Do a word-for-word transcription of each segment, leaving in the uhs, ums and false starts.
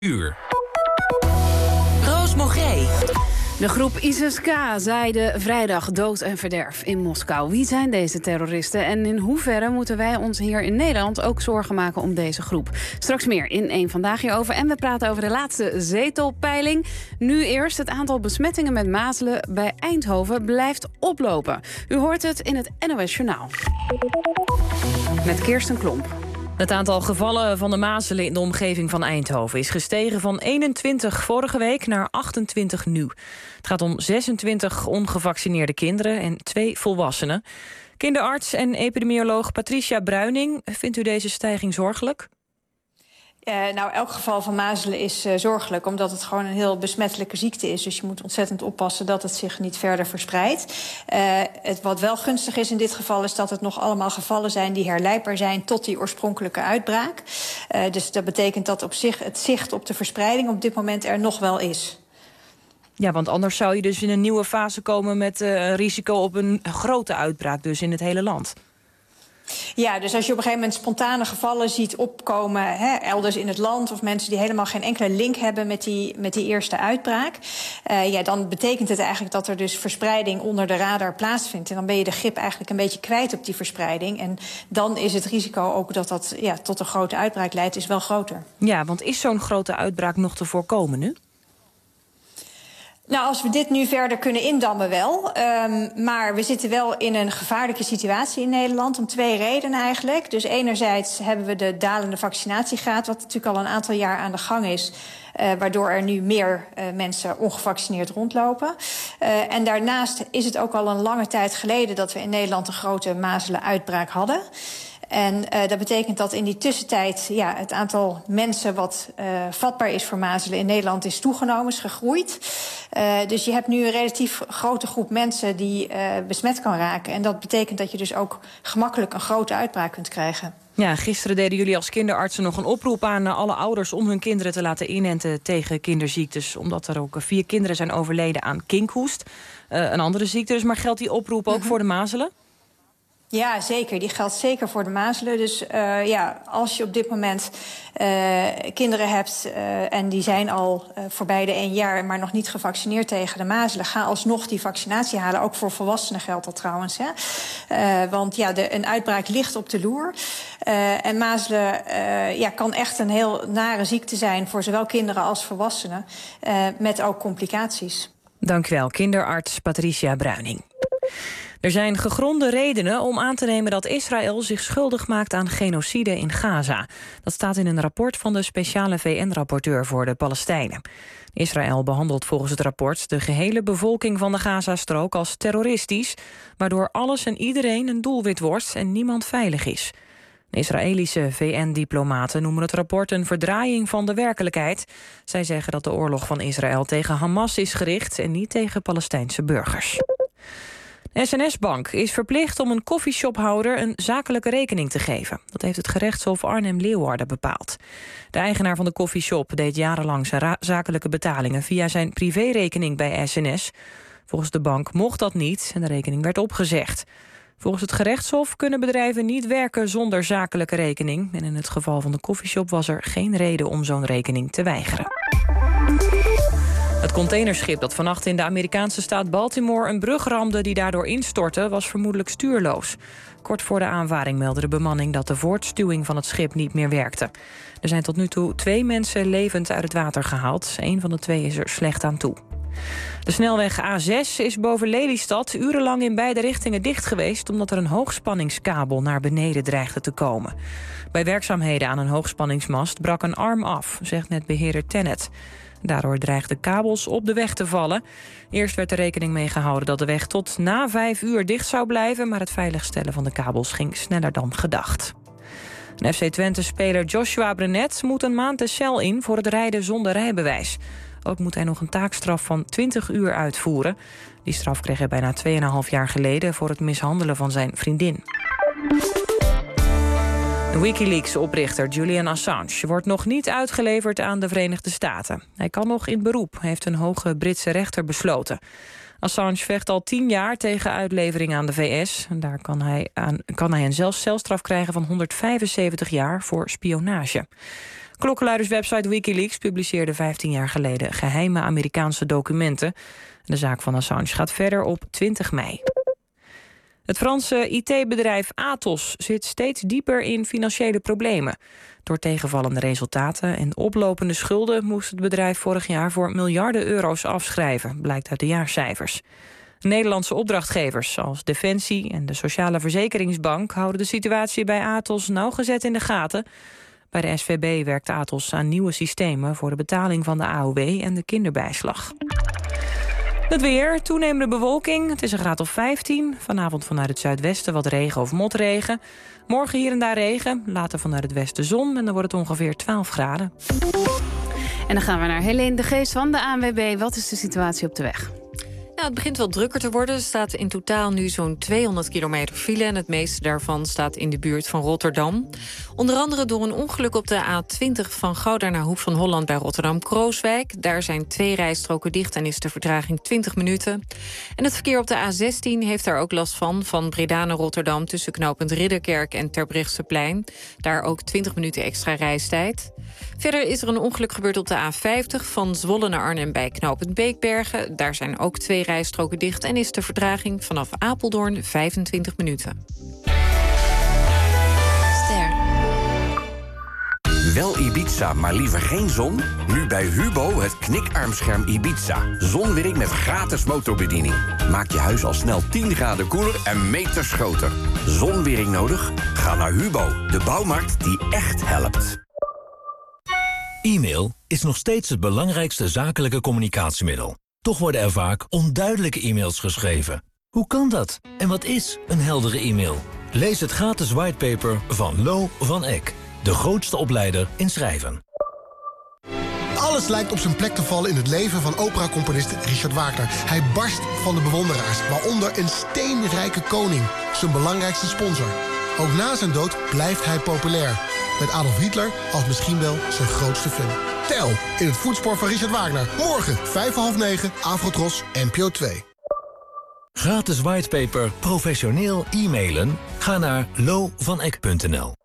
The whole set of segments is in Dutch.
Uur. Roos Mogré. De groep I S S K zaaide vrijdag dood en verderf in Moskou. Wie zijn deze terroristen en in hoeverre moeten wij ons hier in Nederland ook zorgen maken om deze groep? Straks meer in één Vandaag hierover. En we praten over de laatste zetelpeiling. Nu eerst het aantal besmettingen met mazelen bij Eindhoven blijft oplopen. U hoort het in het N O S Journaal. Met Kirsten Klomp. Het aantal gevallen van de mazelen in de omgeving van Eindhoven is gestegen van eenentwintig vorige week naar achtentwintig nu. Het gaat om zesentwintig ongevaccineerde kinderen en twee volwassenen. Kinderarts en epidemioloog Patricia Bruining, vindt u deze stijging zorgelijk? Uh, nou, elk geval van mazelen is uh, zorgelijk, omdat het gewoon een heel besmettelijke ziekte is. Dus je moet ontzettend oppassen dat het zich niet verder verspreidt. Uh, het, wat wel gunstig is in dit geval is dat het nog allemaal gevallen zijn die herleidbaar zijn tot die oorspronkelijke uitbraak. Uh, dus dat betekent dat op zich het zicht op de verspreiding op dit moment er nog wel is. Ja, want anders zou je dus in een nieuwe fase komen met uh, risico op een grote uitbraak, dus in het hele land. Ja, dus als je op een gegeven moment spontane gevallen ziet opkomen, hè, elders in het land, of mensen die helemaal geen enkele link hebben met die, met die eerste uitbraak, uh, ja, dan betekent het eigenlijk dat er dus verspreiding onder de radar plaatsvindt. En dan ben je de grip eigenlijk een beetje kwijt op die verspreiding. En dan is het risico ook dat dat ja, tot een grote uitbraak leidt, is wel groter. Ja, want is zo'n grote uitbraak nog te voorkomen nu? Nou, als we dit nu verder kunnen indammen wel. Um, maar we zitten wel in een gevaarlijke situatie in Nederland om twee redenen eigenlijk. Dus enerzijds hebben we de dalende vaccinatiegraad, wat natuurlijk al een aantal jaar aan de gang is, Uh, waardoor er nu meer uh, mensen ongevaccineerd rondlopen. Uh, en daarnaast is het ook al een lange tijd geleden dat we in Nederland een grote mazelenuitbraak hadden. En uh, dat betekent dat in die tussentijd ja, het aantal mensen wat uh, vatbaar is voor mazelen in Nederland is toegenomen, is gegroeid. Uh, dus je hebt nu een relatief grote groep mensen die uh, besmet kan raken. En dat betekent dat je dus ook gemakkelijk een grote uitbraak kunt krijgen. Ja, gisteren deden jullie als kinderartsen nog een oproep aan alle ouders om hun kinderen te laten inenten tegen kinderziektes, omdat er ook vier kinderen zijn overleden aan kinkhoest. Uh, een andere ziekte dus, maar geldt die oproep ook mm-hmm. voor de mazelen? Ja, zeker. Die geldt zeker voor de mazelen. Dus uh, ja, als je op dit moment uh, kinderen hebt uh, en die zijn al uh, voorbij de één jaar, maar nog niet gevaccineerd tegen de mazelen, ga alsnog die vaccinatie halen. Ook voor volwassenen geldt dat trouwens. Hè. Uh, want ja, de, een uitbraak ligt op de loer. Uh, en mazelen uh, ja, kan echt een heel nare ziekte zijn voor zowel kinderen als volwassenen, uh, met ook complicaties. Dank u wel, kinderarts Patricia Bruining. Er zijn gegronde redenen om aan te nemen dat Israël zich schuldig maakt aan genocide in Gaza. Dat staat in een rapport van de speciale V N-rapporteur voor de Palestijnen. Israël behandelt volgens het rapport de gehele bevolking van de Gazastrook als terroristisch, waardoor alles en iedereen een doelwit wordt en niemand veilig is. De Israëlische V N-diplomaten noemen het rapport een verdraaiing van de werkelijkheid. Zij zeggen dat de oorlog van Israël tegen Hamas is gericht en niet tegen Palestijnse burgers. De S N S-bank is verplicht om een koffieshophouder een zakelijke rekening te geven. Dat heeft het gerechtshof Arnhem-Leeuwarden bepaald. De eigenaar van de koffieshop deed jarenlang zijn zakelijke betalingen via zijn privérekening bij S N S. Volgens de bank mocht dat niet en de rekening werd opgezegd. Volgens het gerechtshof kunnen bedrijven niet werken zonder zakelijke rekening. En in het geval van de koffieshop was er geen reden om zo'n rekening te weigeren. Het containerschip dat vannacht in de Amerikaanse staat Baltimore een brug ramde die daardoor instortte, was vermoedelijk stuurloos. Kort voor de aanvaring meldde de bemanning dat de voortstuwing van het schip niet meer werkte. Er zijn tot nu toe twee mensen levend uit het water gehaald. Eén van de twee is er slecht aan toe. De snelweg A zes is boven Lelystad urenlang in beide richtingen dicht geweest, omdat er een hoogspanningskabel naar beneden dreigde te komen. Bij werkzaamheden aan een hoogspanningsmast brak een arm af, zegt netbeheerder Tennet. Daardoor dreigden kabels op de weg te vallen. Eerst werd er rekening mee gehouden dat de weg tot na vijf uur dicht zou blijven, maar het veiligstellen van de kabels ging sneller dan gedacht. F C Twente-speler Joshua Brenet moet een maand de cel in voor het rijden zonder rijbewijs. Ook moet hij nog een taakstraf van twintig uur uitvoeren. Die straf kreeg hij bijna twee en een half jaar geleden voor het mishandelen van zijn vriendin. Wikileaks-oprichter Julian Assange wordt nog niet uitgeleverd aan de Verenigde Staten. Hij kan nog in beroep, heeft een hoge Britse rechter besloten. Assange vecht al tien jaar tegen uitlevering aan de V S. En daar kan hij, aan, kan hij een zelfs celstraf krijgen van honderdvijfenzeventig jaar voor spionage. Klokkenluiderswebsite Wikileaks publiceerde vijftien jaar geleden geheime Amerikaanse documenten. De zaak van Assange gaat verder op twintig mei. Het Franse I T-bedrijf Atos zit steeds dieper in financiële problemen. Door tegenvallende resultaten en oplopende schulden moest het bedrijf vorig jaar voor miljarden euro's afschrijven, blijkt uit de jaarcijfers. Nederlandse opdrachtgevers zoals Defensie en de Sociale Verzekeringsbank houden de situatie bij Atos nauwgezet in de gaten. Bij de S V B werkt Atos aan nieuwe systemen voor de betaling van de A O W en de kinderbijslag. Het weer, toenemende bewolking. Het is een graad of vijftien. Vanavond vanuit het zuidwesten wat regen of motregen. Morgen hier en daar regen, later vanuit het westen zon en dan wordt het ongeveer twaalf graden. En dan gaan we naar Helene de Geest van de A N W B. Wat is de situatie op de weg? Ja, het begint wel drukker te worden. Er staat in totaal nu zo'n tweehonderd kilometer file en het meeste daarvan staat in de buurt van Rotterdam. Onder andere door een ongeluk op de A twintig van Gouda naar Hoek van Holland bij Rotterdam-Krooswijk. Daar zijn twee rijstroken dicht en is de vertraging twintig minuten. En het verkeer op de A zestien heeft daar ook last van, van Breda naar Rotterdam tussen knooppunt Ridderkerk en Terbrechtseplein. Daar ook twintig minuten extra reistijd. Verder is er een ongeluk gebeurd op de A vijftig van Zwolle naar Arnhem bij knooppunt Beekbergen. Daar zijn ook twee rijstroken dicht en is de vertraging vanaf Apeldoorn vijfentwintig minuten. Ster. Wel Ibiza, maar liever geen zon? Nu bij Hubo het knikarmscherm Ibiza. Zonwerk met gratis motorbediening. Maak je huis al snel tien graden koeler en meters groter. Zonwering nodig? Ga naar Hubo, de bouwmarkt die echt helpt. E-mail is nog steeds het belangrijkste zakelijke communicatiemiddel. Toch worden er vaak onduidelijke e-mails geschreven. Hoe kan dat? En wat is een heldere e-mail? Lees het gratis whitepaper van Lo van Eck, de grootste opleider in schrijven. Alles lijkt op zijn plek te vallen in het leven van opera-componist Richard Wagner. Hij barst van de bewonderaars, waaronder een steenrijke koning, zijn belangrijkste sponsor. Ook na zijn dood blijft hij populair, met Adolf Hitler als misschien wel zijn grootste fan. Tel in het voetspoor van Richard Wagner. Morgen, vijf voor half negen, Afrotros, N P O twee. Gratis whitepaper professioneel e-mailen? Ga naar lo van eck punt n l.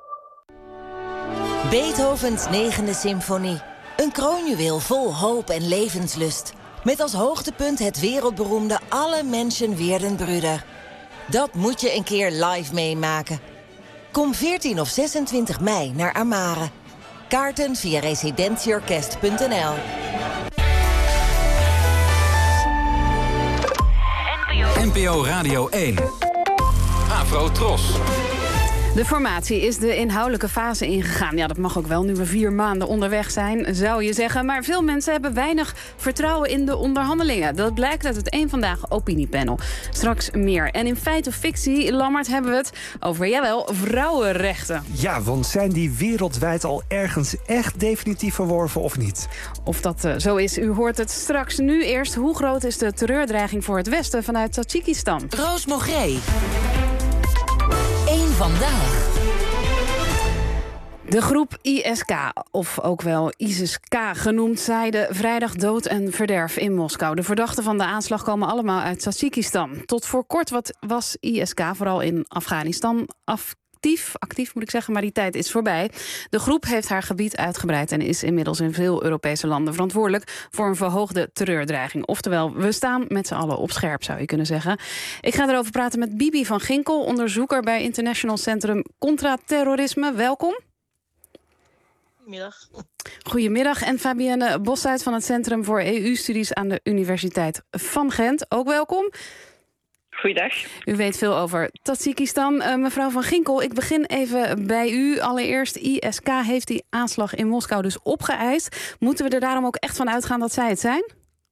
Beethovens negende symfonie. Een kroonjuweel vol hoop en levenslust. Met als hoogtepunt het wereldberoemde Alle Menschen werden Brüder. Dat moet je een keer live meemaken. Kom veertien of zesentwintig mei naar Amare. Kaarten via residentieorkest punt n l. N P O Radio één. Afrotros. De formatie is de inhoudelijke fase ingegaan. Ja, dat mag ook wel, nu we vier maanden onderweg zijn, zou je zeggen. Maar veel mensen hebben weinig vertrouwen in de onderhandelingen. Dat blijkt uit het Eén Vandaag opiniepanel. Straks meer. En in feit of fictie, Lammert, hebben we het over, jawel, vrouwenrechten. Ja, want zijn die wereldwijd al ergens echt definitief verworven of niet? Of dat uh, zo is, u hoort het straks. Nu eerst, hoe groot is de terreurdreiging voor het Westen vanuit Tajikistan? Roos Mogré. Eén Vandaag. De groep I S K, of ook wel ISIS-K genoemd, zaaide vrijdag dood en verderf in Moskou. De verdachten van de aanslag komen allemaal uit Tajikistan. Tot voor kort wat was I S K vooral in Afghanistan actief, actief moet ik zeggen, maar die tijd is voorbij. De groep heeft haar gebied uitgebreid en is inmiddels in veel Europese landen verantwoordelijk voor een verhoogde terreurdreiging. Oftewel, we staan met z'n allen op scherp, zou je kunnen zeggen. Ik ga erover praten met Bibi van Ginkel, onderzoeker bij International Centrum Contra-Terrorisme. Welkom. Goedemiddag. Goedemiddag. En Fabienne Bosuit van het Centrum voor E U-studies aan de Universiteit van Gent. Ook welkom. Goeiedag. U weet veel over Tajikistan. Uh, mevrouw van Ginkel, ik begin even bij u. Allereerst, I S K heeft die aanslag in Moskou dus opgeëist. Moeten we er daarom ook echt van uitgaan dat zij het zijn?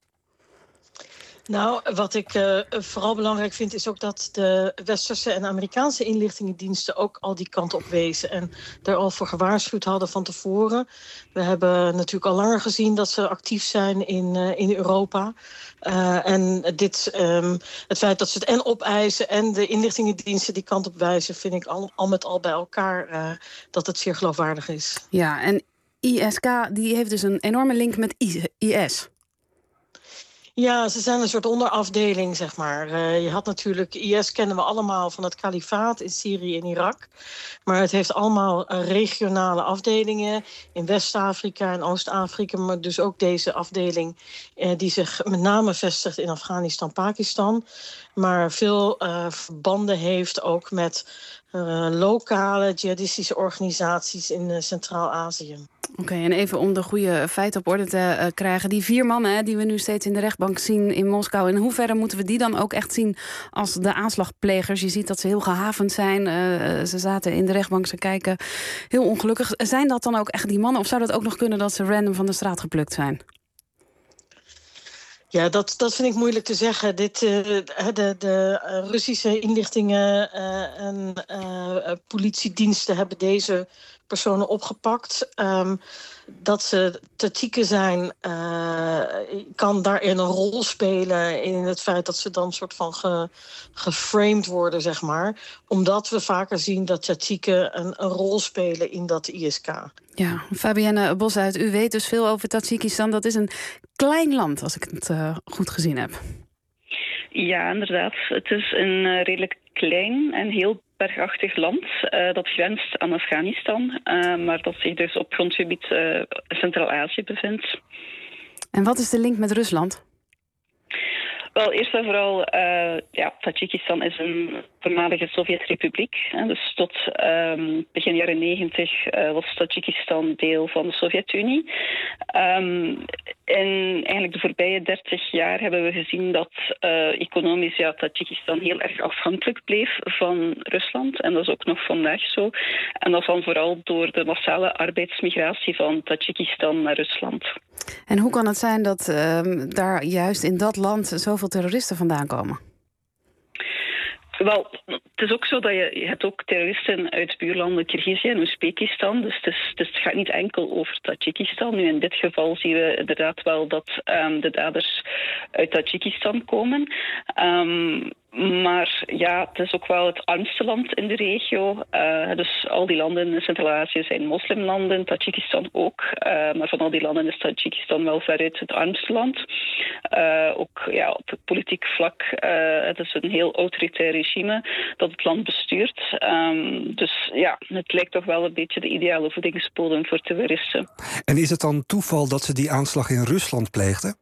Nou, wat ik uh, vooral belangrijk vind is ook dat de westerse en Amerikaanse inlichtingendiensten ook al die kant op wezen en er al voor gewaarschuwd hadden van tevoren. We hebben natuurlijk al langer gezien dat ze actief zijn in, uh, in Europa. Uh, en dit, um, het feit dat ze het en opeisen en de inlichtingendiensten die kant op wijzen, vind ik al, al met al bij elkaar uh, dat het zeer geloofwaardig is. Ja, en I S K die heeft dus een enorme link met I S. Ja, ze zijn een soort onderafdeling, zeg maar. Uh, je had natuurlijk, I S kennen we allemaal van het kalifaat in Syrië en Irak. Maar het heeft allemaal uh, regionale afdelingen in West-Afrika en Oost-Afrika. Maar dus ook deze afdeling uh, die zich met name vestigt in Afghanistan, Pakistan. Maar veel uh, verbanden heeft ook met uh, lokale jihadistische organisaties in uh, Centraal-Azië. Oké, okay, en even om de goede feiten op orde te uh, krijgen. Die vier mannen hè, die we nu steeds in de rechtbank zien in Moskou. In hoeverre moeten we die dan ook echt zien als de aanslagplegers? Je ziet dat ze heel gehavend zijn. Uh, ze zaten in de rechtbank, ze kijken heel ongelukkig. Zijn dat dan ook echt die mannen? Of zou dat ook nog kunnen dat ze random van de straat geplukt zijn? Ja, dat, dat vind ik moeilijk te zeggen. Dit, uh, de, de Russische inlichtingen uh, en uh, politiediensten hebben deze personen opgepakt. Um, dat ze Tadsjiken zijn, uh, kan daarin een rol spelen in het feit dat ze dan soort van ge, geframed worden, zeg maar. Omdat we vaker zien dat Tadsjiken een, een rol spelen in dat I S K. Ja, Fabienne Bosuit, u weet dus veel over Tadzjikistan. Dat is een klein land, als ik het uh, goed gezien heb. Ja, inderdaad. Het is een uh, redelijk klein en heel bergachtig land uh, dat grenst aan Afghanistan, uh, maar dat zich dus op grondgebied uh, Centraal-Azië bevindt. En wat is de link met Rusland? Wel, eerst en vooral, uh, ja, Tadzjikistan is een voormalige Sovjet-republiek. Dus tot um, begin jaren negentig uh, was Tadzjikistan deel van de Sovjet-Unie. Um, in eigenlijk de voorbije dertig jaar hebben we gezien dat uh, economisch ja, Tadzjikistan heel erg afhankelijk bleef van Rusland. En dat is ook nog vandaag zo. En dat dan vooral door de massale arbeidsmigratie van Tadzjikistan naar Rusland. En hoe kan het zijn dat uh, daar juist in dat land zoveel terroristen vandaan komen? Wel, het is ook zo dat je, je hebt ook terroristen uit buurlanden Kirgizië en Oezbekistan. Dus het, is, dus het gaat niet enkel over Tadzjikistan. Nu in dit geval zien we inderdaad wel dat um, de daders uit Tadzjikistan komen. Um, Maar ja, het is ook wel het armste land in de regio. Uh, dus al die landen in Centraal-Azië zijn moslimlanden, Tadzjikistan ook. Uh, maar van al die landen is Tadzjikistan wel veruit het armste land. Uh, ook ja, op het politiek vlak, uh, het is een heel autoritair regime dat het land bestuurt. Um, dus ja, het lijkt toch wel een beetje de ideale voedingsbodem voor terroristen. En is het dan toeval dat ze die aanslag in Rusland pleegden?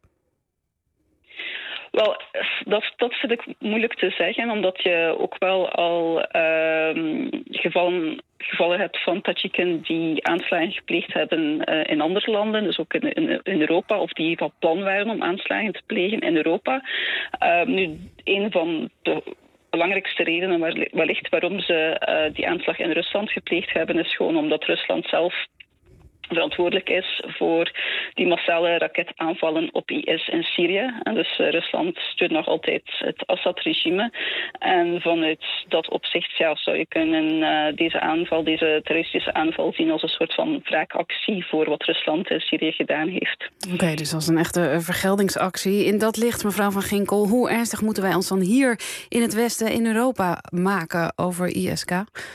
Wel, dat, dat vind ik moeilijk te zeggen, omdat je ook wel al uh, gevallen, gevallen hebt van Tadsjiken die aanslagen gepleegd hebben uh, in andere landen, dus ook in, in, in Europa, of die van plan waren om aanslagen te plegen in Europa. Uh, nu, een van de belangrijkste redenen wellicht waarom ze uh, die aanslag in Rusland gepleegd hebben, is gewoon omdat Rusland zelf verantwoordelijk is voor die massale raketaanvallen op I S in Syrië. En dus uh, Rusland steunt nog altijd het Assad-regime. En vanuit dat opzicht ja, zou je kunnen uh, deze aanval, deze terroristische aanval zien als een soort van wraakactie voor wat Rusland in Syrië gedaan heeft. Oké, okay, dus als een echte vergeldingsactie. In dat licht, mevrouw Van Ginkel, hoe ernstig moeten wij ons dan hier in het Westen, in Europa, maken over I S K?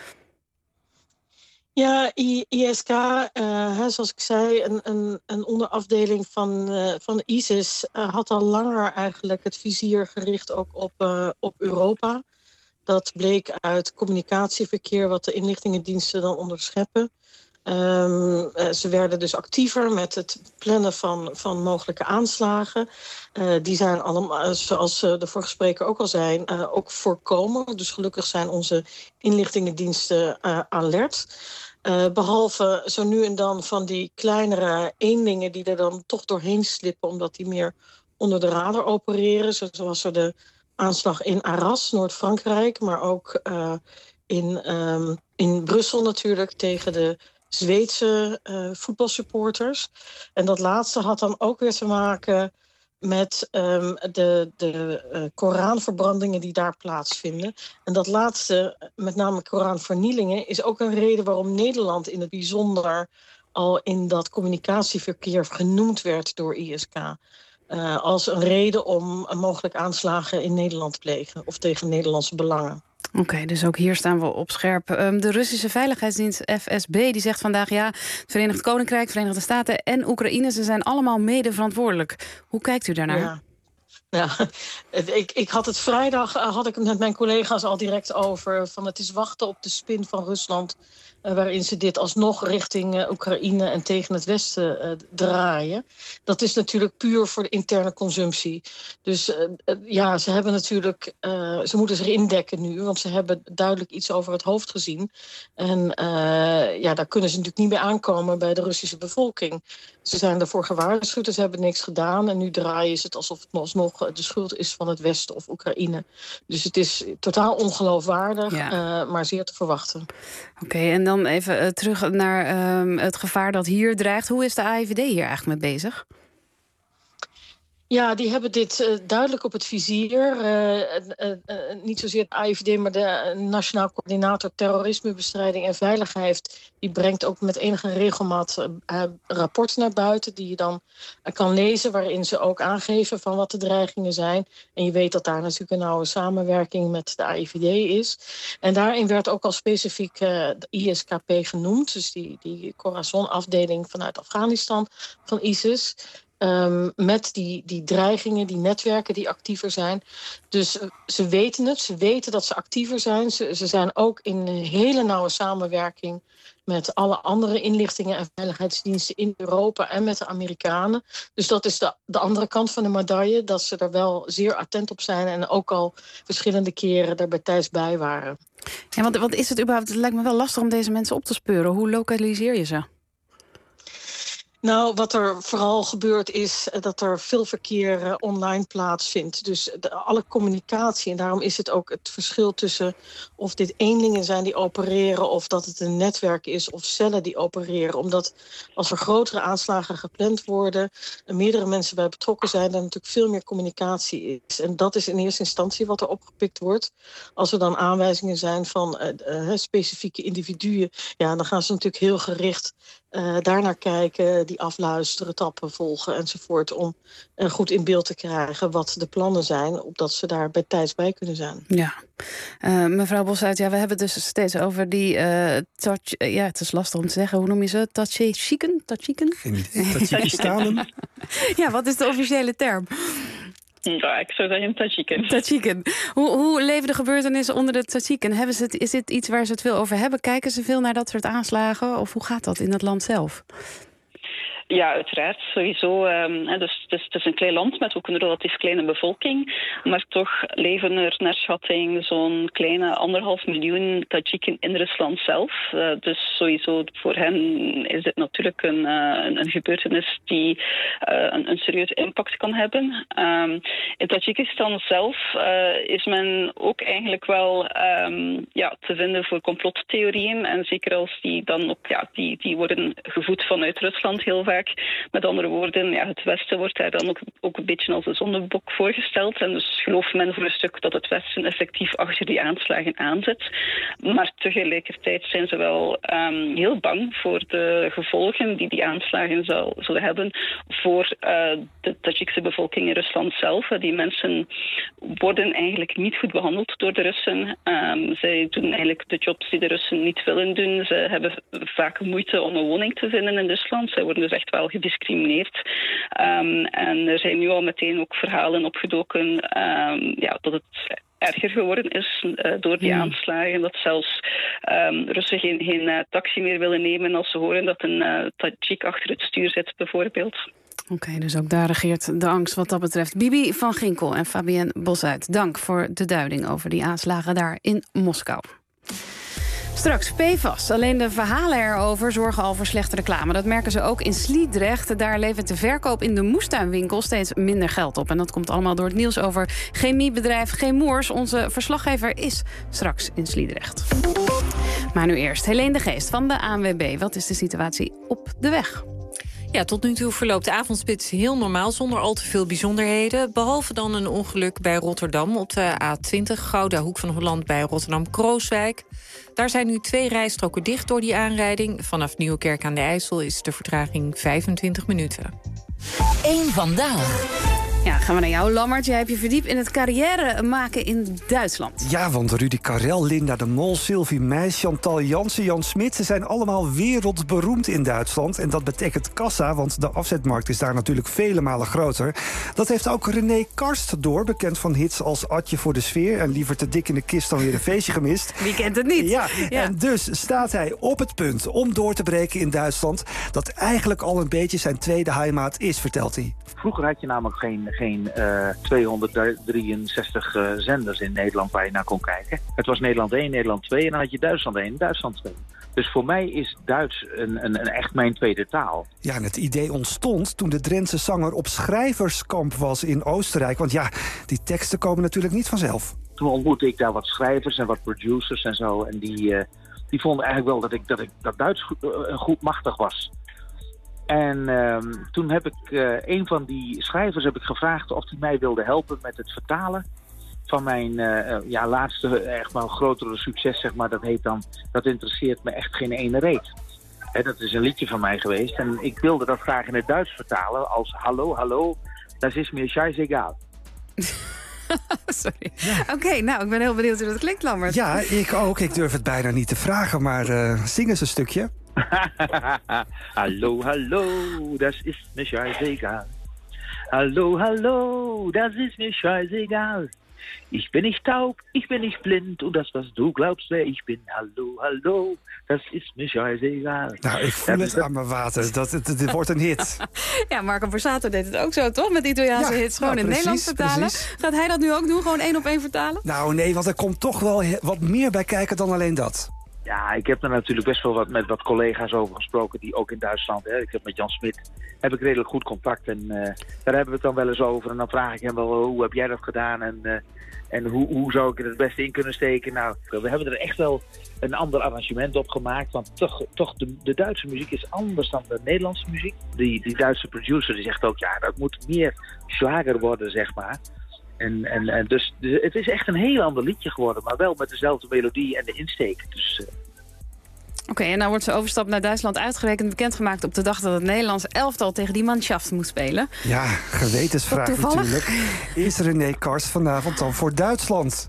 Ja, I S K, uh, zoals ik zei, een, een, een onderafdeling van, uh, van ISIS uh, had al langer eigenlijk het vizier gericht ook op, uh, op Europa. Dat bleek uit communicatieverkeer wat de inlichtingendiensten dan onderscheppen. Um, uh, ze werden dus actiever met het plannen van, van mogelijke aanslagen. Uh, die zijn allemaal, zoals de vorige spreker ook al zei, uh, ook voorkomen. Dus gelukkig zijn onze inlichtingendiensten uh, alert. Uh, behalve zo nu en dan van die kleinere eenlingen die er dan toch doorheen slippen, omdat die meer onder de radar opereren. Zoals er de aanslag in Arras, Noord-Frankrijk, maar ook uh, in, um, in Brussel natuurlijk tegen de Zweedse uh, voetbalsupporters. En dat laatste had dan ook weer te maken met um, de, de uh, Koranverbrandingen die daar plaatsvinden. En dat laatste, met name Koranvernielingen, is ook een reden waarom Nederland in het bijzonder al in dat communicatieverkeer genoemd werd door I S K. Uh, als een reden om mogelijk aanslagen in Nederland te plegen of tegen Nederlandse belangen. Oké, okay, dus ook hier staan we op scherp. Um, de Russische veiligheidsdienst F S B die zegt vandaag ja, het Verenigd Koninkrijk, Verenigde Staten en Oekraïne, ze zijn allemaal mede verantwoordelijk. Hoe kijkt u daarnaar? Ja. Ja, ik, ik had het vrijdag had ik het met mijn collega's al direct over. Van het is wachten op de spin van Rusland. Uh, waarin ze dit alsnog richting uh, Oekraïne en tegen het Westen uh, draaien. Dat is natuurlijk puur voor de interne consumptie. Dus uh, uh, ja, ze hebben natuurlijk. Uh, ze moeten zich indekken nu, want ze hebben duidelijk iets over het hoofd gezien. En uh, ja, daar kunnen ze natuurlijk niet meer aankomen bij de Russische bevolking. Ze zijn ervoor gewaarschuwd, ze hebben niks gedaan. En nu draaien ze het alsof het alsnog de schuld is van het Westen of Oekraïne. Dus het is totaal ongeloofwaardig, ja. uh, maar zeer te verwachten. Oké, okay, en dan even uh, terug naar uh, het gevaar dat hier dreigt. Hoe is de A I V D hier eigenlijk mee bezig? Ja, die hebben dit uh, duidelijk op het vizier. Uh, uh, uh, niet zozeer het A I V D, maar de Nationaal Coördinator Terrorismebestrijding en Veiligheid. Die brengt ook met enige regelmaat uh, rapporten naar buiten die je dan uh, kan lezen, waarin ze ook aangeven van wat de dreigingen zijn. En je weet dat daar natuurlijk een nauwe samenwerking met de A I V D is. En daarin werd ook al specifiek uh, de I S K P genoemd. Dus die, die Khorasan-afdeling vanuit Afghanistan van ISIS. Um, met die, die dreigingen, die netwerken die actiever zijn. Dus uh, ze weten het, ze weten dat ze actiever zijn. Ze, ze zijn ook in een hele nauwe samenwerking met alle andere inlichtingen en veiligheidsdiensten in Europa en met de Amerikanen. Dus dat is de, de andere kant van de medaille, dat ze er wel zeer attent op zijn en ook al verschillende keren er bij tijds bij waren. Ja, want wat is het überhaupt? Het lijkt me wel lastig om deze mensen op te speuren. Hoe lokaliseer je ze? Nou, wat er vooral gebeurt is dat er veel verkeer uh, online plaatsvindt. Dus de, alle communicatie, en daarom is het ook het verschil tussen of dit eenlingen zijn die opereren of dat het een netwerk is of cellen die opereren. Omdat als er grotere aanslagen gepland worden en meerdere mensen bij betrokken zijn, dan natuurlijk veel meer communicatie is. En dat is in eerste instantie wat er opgepikt wordt. Als er dan aanwijzingen zijn van uh, uh, specifieke individuen, ja, dan gaan ze natuurlijk heel gericht uh, daarnaar kijken, die afluisteren, tappen volgen enzovoort, om uh, goed in beeld te krijgen wat de plannen zijn, opdat ze daar bij tijds bij kunnen zijn. Ja, uh, mevrouw Bosuit, ja, we hebben het dus steeds over die, uh, touch, uh, ja, het is lastig om te zeggen, hoe noem je ze? Tadsjiken? Tadsjiken? Geen idee. Tadsjikistanen? Ja, wat is de officiële term? Ja, ik zou zeggen Tadsjiken. Tadsjiken. Hoe, hoe leven de gebeurtenissen onder de Tadsjiken? Hebben ze het, is dit iets waar ze het veel over hebben? Kijken ze veel naar dat soort aanslagen? Of hoe gaat dat in het land zelf? Ja, uiteraard. Sowieso. Um, dus, dus, het is een klein land met ook een relatief kleine bevolking. Maar toch leven er naar schatting zo'n kleine anderhalf miljoen Tadsjiken in Rusland zelf. Uh, dus sowieso voor hen is dit natuurlijk een, uh, een, een gebeurtenis die uh, een, een serieuze impact kan hebben. Um, in Tadjikistan zelf uh, is men ook eigenlijk wel um, ja, te vinden voor complottheorieën. En zeker als die dan ook, ja, die, die worden gevoed vanuit Rusland heel vaak. Met andere woorden, ja, het Westen wordt daar dan ook, ook een beetje als een zondebok voorgesteld. En dus gelooft men voor een stuk dat het Westen effectief achter die aanslagen aanzet. Maar tegelijkertijd zijn ze wel um, heel bang voor de gevolgen die die aanslagen zal, zullen hebben voor uh, de Tadzjikse bevolking in Rusland zelf. Die mensen worden eigenlijk niet goed behandeld door de Russen. Um, zij doen eigenlijk de jobs die de Russen niet willen doen. Ze hebben vaak moeite om een woning te vinden in Rusland. Zij worden dus echt wel gediscrimineerd. Um, en er zijn nu al meteen ook verhalen opgedoken um, ja, dat het erger geworden is uh, door die aanslagen. Dat zelfs um, Russen geen, geen uh, taxi meer willen nemen als ze horen dat een uh, Tadzjik achter het stuur zit, bijvoorbeeld. Oké, okay, dus ook daar regeert de angst wat dat betreft. Bibi van Ginkel en Fabienne Bosuit, dank voor de duiding over die aanslagen daar in Moskou. Straks P F A S. Alleen de verhalen erover zorgen al voor slechte reclame. Dat merken ze ook in Sliedrecht. Daar levert de verkoop in de moestuinwinkel steeds minder geld op. En dat komt allemaal door het nieuws over chemiebedrijf Chemours. Onze verslaggever is straks in Sliedrecht. Maar nu eerst Helene de Geest van de A N W B. Wat is de situatie op de weg? Ja, tot nu toe verloopt de avondspits heel normaal, zonder al te veel bijzonderheden. Behalve dan een ongeluk bij Rotterdam op de A twintig... Gouda Hoek van Holland bij Rotterdam-Krooswijk. Daar zijn nu twee rijstroken dicht door die aanrijding. Vanaf Nieuwekerk aan de IJssel is de vertraging vijfentwintig minuten. Eén vandaag. Ja, gaan we naar jou, Lammert. Jij hebt je verdiept in het carrière maken in Duitsland. Ja, want Rudy Karel, Linda de Mol, Sylvie Meis, Chantal Jansen, Jan Smit... ze zijn allemaal wereldberoemd in Duitsland. En dat betekent kassa, want de afzetmarkt is daar natuurlijk vele malen groter. Dat heeft ook René Karst door, bekend van hits als Atje voor de sfeer... en Liever te dik in de kist dan weer een feestje gemist. Wie kent het niet? Ja, ja, en dus staat hij op het punt om door te breken in Duitsland... dat eigenlijk al een beetje zijn tweede heimaat is, vertelt hij. Vroeger had je namelijk geen, geen uh, tweehonderddrieënzestig uh, zenders in Nederland waar je naar kon kijken. Het was Nederland één, Nederland twee en dan had je Duitsland één en Duitsland twee. Dus voor mij is Duits een, een, een echt mijn tweede taal. Ja, en het idee ontstond toen de Drentse zanger op schrijverskamp was in Oostenrijk. Want ja, die teksten komen natuurlijk niet vanzelf. Toen ontmoette ik daar wat schrijvers en wat producers en zo. En die, uh, die vonden eigenlijk wel dat ik dat, ik, dat Duits goed, uh, goed machtig was. En uh, toen heb ik uh, een van die schrijvers heb ik gevraagd of hij mij wilde helpen met het vertalen van mijn uh, ja, laatste, echt wel grotere succes, zeg maar. Dat heet dan, dat interesseert me echt geen ene reet. He, dat is een liedje van mij geweest en ik wilde dat graag in het Duits vertalen als hallo, hallo, das ist mir scheißegal. Sorry. Ja. Oké, okay, nou, ik ben heel benieuwd hoe dat klinkt, Lammert. Ja, ik ook. Ik durf het bijna niet te vragen, maar uh, zing eens een stukje. Hallo, hallo, das ist mir scheißegal. Hallo, hallo, das ist mir scheißegal. Ich bin nicht taub, ich bin nicht blind und das, was du glaubst, wer ich bin. Hallo, hallo, das ist mir scheißegal. Nou, ik voel het aan mijn water. Dat, het, dit wordt een hit. Ja, Marco Borsato deed het ook zo, toch? Met Italiaanse ja, hits gewoon nou, in het Nederlands vertalen. Precies. Gaat hij dat nu ook doen? Gewoon één op één vertalen? Nou, nee, want er komt toch wel wat meer bij kijken dan alleen dat. Ja, ik heb er natuurlijk best wel wat met wat collega's over gesproken die ook in Duitsland, hè, ik heb met Jan Smit, heb ik redelijk goed contact en uh, daar hebben we het dan wel eens over en dan vraag ik hem wel, hoe heb jij dat gedaan en, uh, en hoe, hoe zou ik er het beste in kunnen steken? Nou, we hebben er echt wel een ander arrangement op gemaakt, want toch, toch de, de Duitse muziek is anders dan de Nederlandse muziek. Die, die Duitse producer die zegt ook, ja, dat moet meer slager worden, zeg maar. En, en, en dus, dus het is echt een heel ander liedje geworden, maar wel met dezelfde melodie en de insteek. Dus, uh... Oké, okay, en nou wordt zijn overstap naar Duitsland uitgerekend bekendgemaakt op de dag dat het Nederlands elftal tegen die Mannschaft moet spelen. Ja, gewetensvraag natuurlijk. Is René Karst vanavond dan voor Duitsland?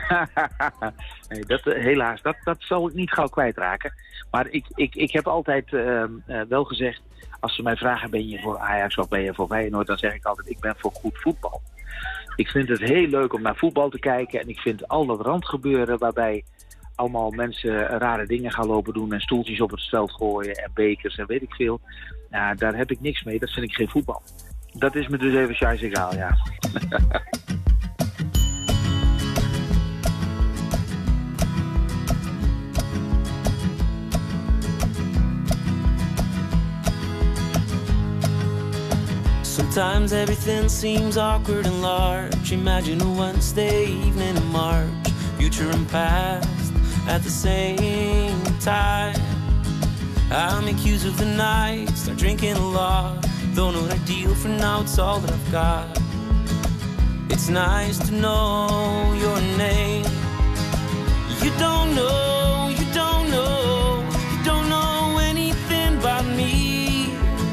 Nee, dat, uh, helaas, dat, dat zal ik niet gauw kwijtraken. Maar ik, ik, ik heb altijd uh, uh, wel gezegd, als ze mij vragen, ben je voor Ajax of ben je voor Feyenoord, dan zeg ik altijd, ik ben voor goed voetbal. Ik vind het heel leuk om naar voetbal te kijken en ik vind al dat randgebeuren waarbij allemaal mensen rare dingen gaan lopen doen en stoeltjes op het veld gooien en bekers en weet ik veel. Ja, daar heb ik niks mee, dat vind ik geen voetbal. Dat is me dus even scheißegal, ja. Sometimes everything seems awkward and large. Imagine a Wednesday evening in March, future and past at the same time. I make use of the night, start drinking a lot. Though not ideal for now, it's all that I've got. It's nice to know your name. You don't know, you don't know, you don't know anything about me.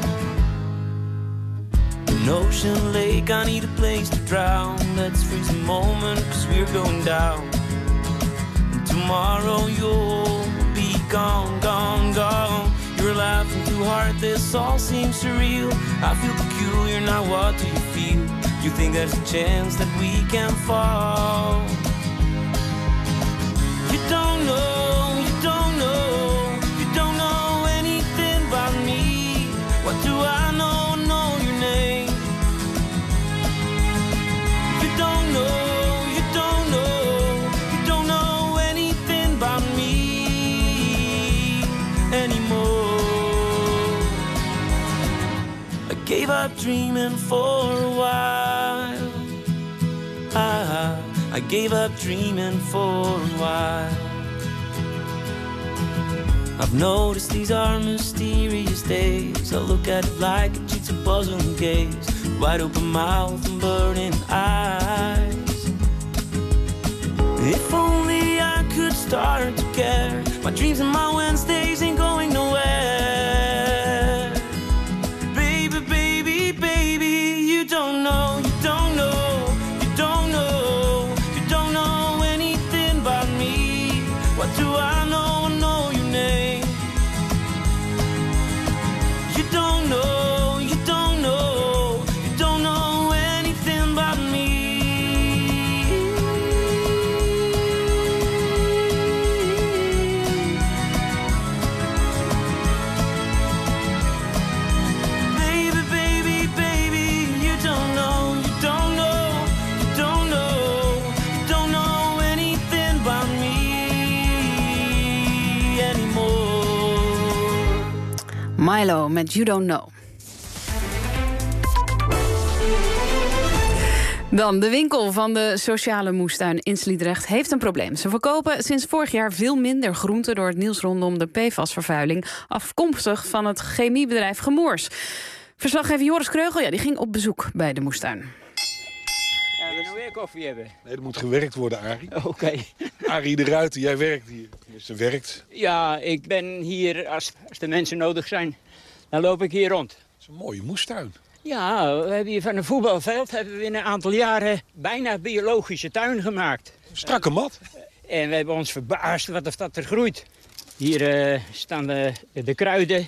An ocean lake, I need a place to drown. Let's freeze a moment, cause we're going down. And tomorrow you'll be gone, gone, gone. You're laughing too hard, this all seems surreal. I feel peculiar, now what do you feel? You think there's a chance that we can fall? You don't know, you don't know, you don't know anything about me. What do I know, know your name? You don't know, you don't know, you don't know anything about me anymore. I gave up dreaming for a while. I, I gave up dreaming for a while. I've noticed these are mysterious days. I look at it like a jigsaw puzzle and gaze. Wide open mouth and burning eyes. If only I could start to care. My dreams and my Wednesdays ain't going nowhere. Baby, baby, baby, you don't know, you don't Kylo met You Don't Know. Dan, de winkel van de sociale moestuin in Sliedrecht heeft een probleem. Ze verkopen sinds vorig jaar veel minder groenten door het nieuws rondom de P F A S-vervuiling, afkomstig van het chemiebedrijf Chemours. Verslaggever Joris Kreugel, ja, die ging op bezoek bij de moestuin. Ja, we nog weer koffie hebben. Nee, er moet gewerkt worden, Arie. Oké. Okay. Arie de Ruiter, jij werkt hier. Ze werkt. Ja, ik ben hier, als, als de mensen nodig zijn, dan loop ik hier rond. Dat is een mooie moestuin. Ja, we hebben hier van een voetbalveld hebben we in een aantal jaren bijna biologische tuin gemaakt. Strakke mat. En we hebben ons verbaasd wat of dat er groeit. Hier uh, staan de, de kruiden.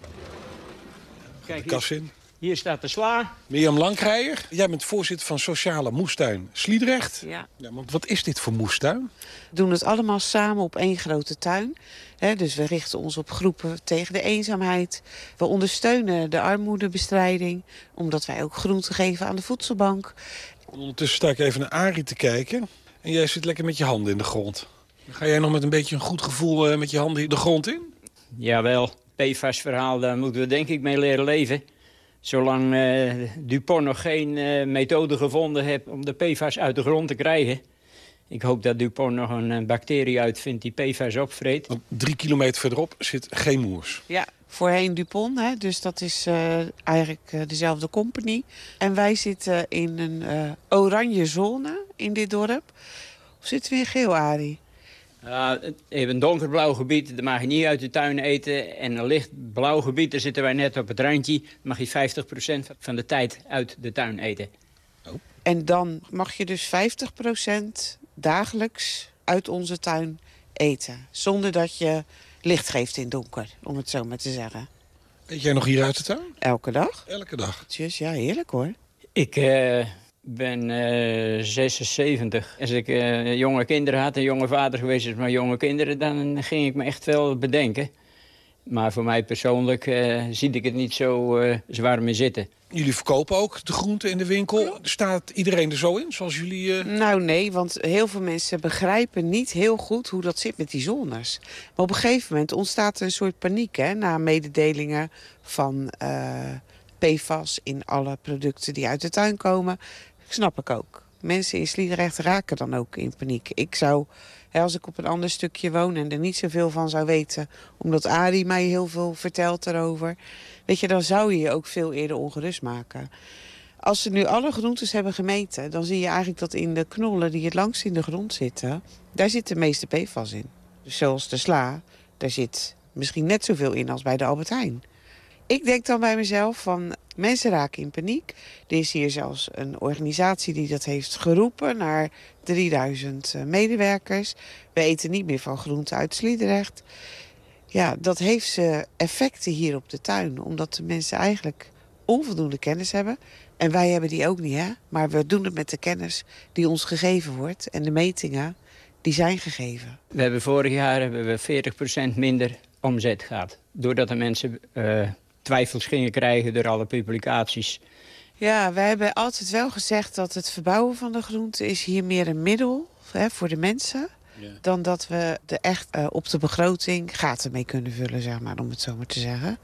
Kijk, de kas in. Hier staat de sla. Mirjam Langkrijger, jij bent voorzitter van Sociale Moestuin Sliedrecht. Ja. Ja, want wat is dit voor moestuin? We doen het allemaal samen op één grote tuin. He, dus we richten ons op groepen tegen de eenzaamheid. We ondersteunen de armoedebestrijding, omdat wij ook groente geven aan de voedselbank. Ondertussen sta ik even naar Arie te kijken. En jij zit lekker met je handen in de grond. Ga jij nog met een beetje een goed gevoel uh, met je handen de grond in? Jawel, P F A S-verhaal, daar moeten we denk ik mee leren leven. Zolang uh, DuPont nog geen uh, methode gevonden heeft om de P F A S uit de grond te krijgen. Ik hoop dat DuPont nog een uh, bacterie uitvindt die P F A S opvreet. Want drie kilometer verderop zit Chemours. Ja, voorheen DuPont, hè, dus dat is uh, eigenlijk uh, dezelfde company. En wij zitten in een uh, oranje zone in dit dorp. Of zitten we in geel, Arie? Uh, even een donkerblauw gebied, daar mag je niet uit de tuin eten. En een lichtblauw gebied, daar zitten wij net op het randje. Daar mag je vijftig procent van de tijd uit de tuin eten. Oh. En dan mag je dus vijftig procent dagelijks uit onze tuin eten. Zonder dat je licht geeft in donker, om het zo maar te zeggen. Eet jij nog hier uit de tuin? Elke dag. Elke dag? Tjus, ja, heerlijk hoor. Ik... Uh... Ik ben uh, zesenzeventig. Als ik uh, jonge kinderen had en jonge vader geweest is, maar jonge kinderen, dan ging ik me echt wel bedenken. Maar voor mij persoonlijk uh, zie ik het niet zo uh, zwaar mee zitten. Jullie verkopen ook de groenten in de winkel. Staat iedereen er zo in, zoals jullie? Uh... Nou nee, want heel veel mensen begrijpen niet heel goed hoe dat zit met die zones. Maar op een gegeven moment ontstaat er een soort paniek, hè, na mededelingen van uh, P F A S in alle producten die uit de tuin komen. Snap ik ook. Mensen in Sliedrecht raken dan ook in paniek. Ik zou, als ik op een ander stukje woon en er niet zoveel van zou weten, omdat Arie mij heel veel vertelt erover, weet je, dan zou je je ook veel eerder ongerust maken. Als ze nu alle groentes hebben gemeten, dan zie je eigenlijk dat in de knollen die het langst in de grond zitten, daar zit de meeste P F A S in. Dus zoals de sla, daar zit misschien net zoveel in als bij de Albert Heijn. Ik denk dan bij mezelf van, mensen raken in paniek. Er is hier zelfs een organisatie die dat heeft geroepen naar drieduizend medewerkers. We eten niet meer van groenten uit Sliedrecht. Ja, dat heeft ze effecten hier op de tuin, omdat de mensen eigenlijk onvoldoende kennis hebben. En wij hebben die ook niet, hè? Maar we doen het met de kennis die ons gegeven wordt. En de metingen, die zijn gegeven. We hebben vorig jaar hebben we veertig procent minder omzet gehad. Doordat de mensen uh, twijfels gingen krijgen door alle publicaties. Ja, wij hebben altijd wel gezegd dat het verbouwen van de groenten is hier meer een middel, hè, voor de mensen. Ja. Dan dat we er echt uh, op de begroting gaten mee kunnen vullen, zeg maar, om het zo maar te zeggen.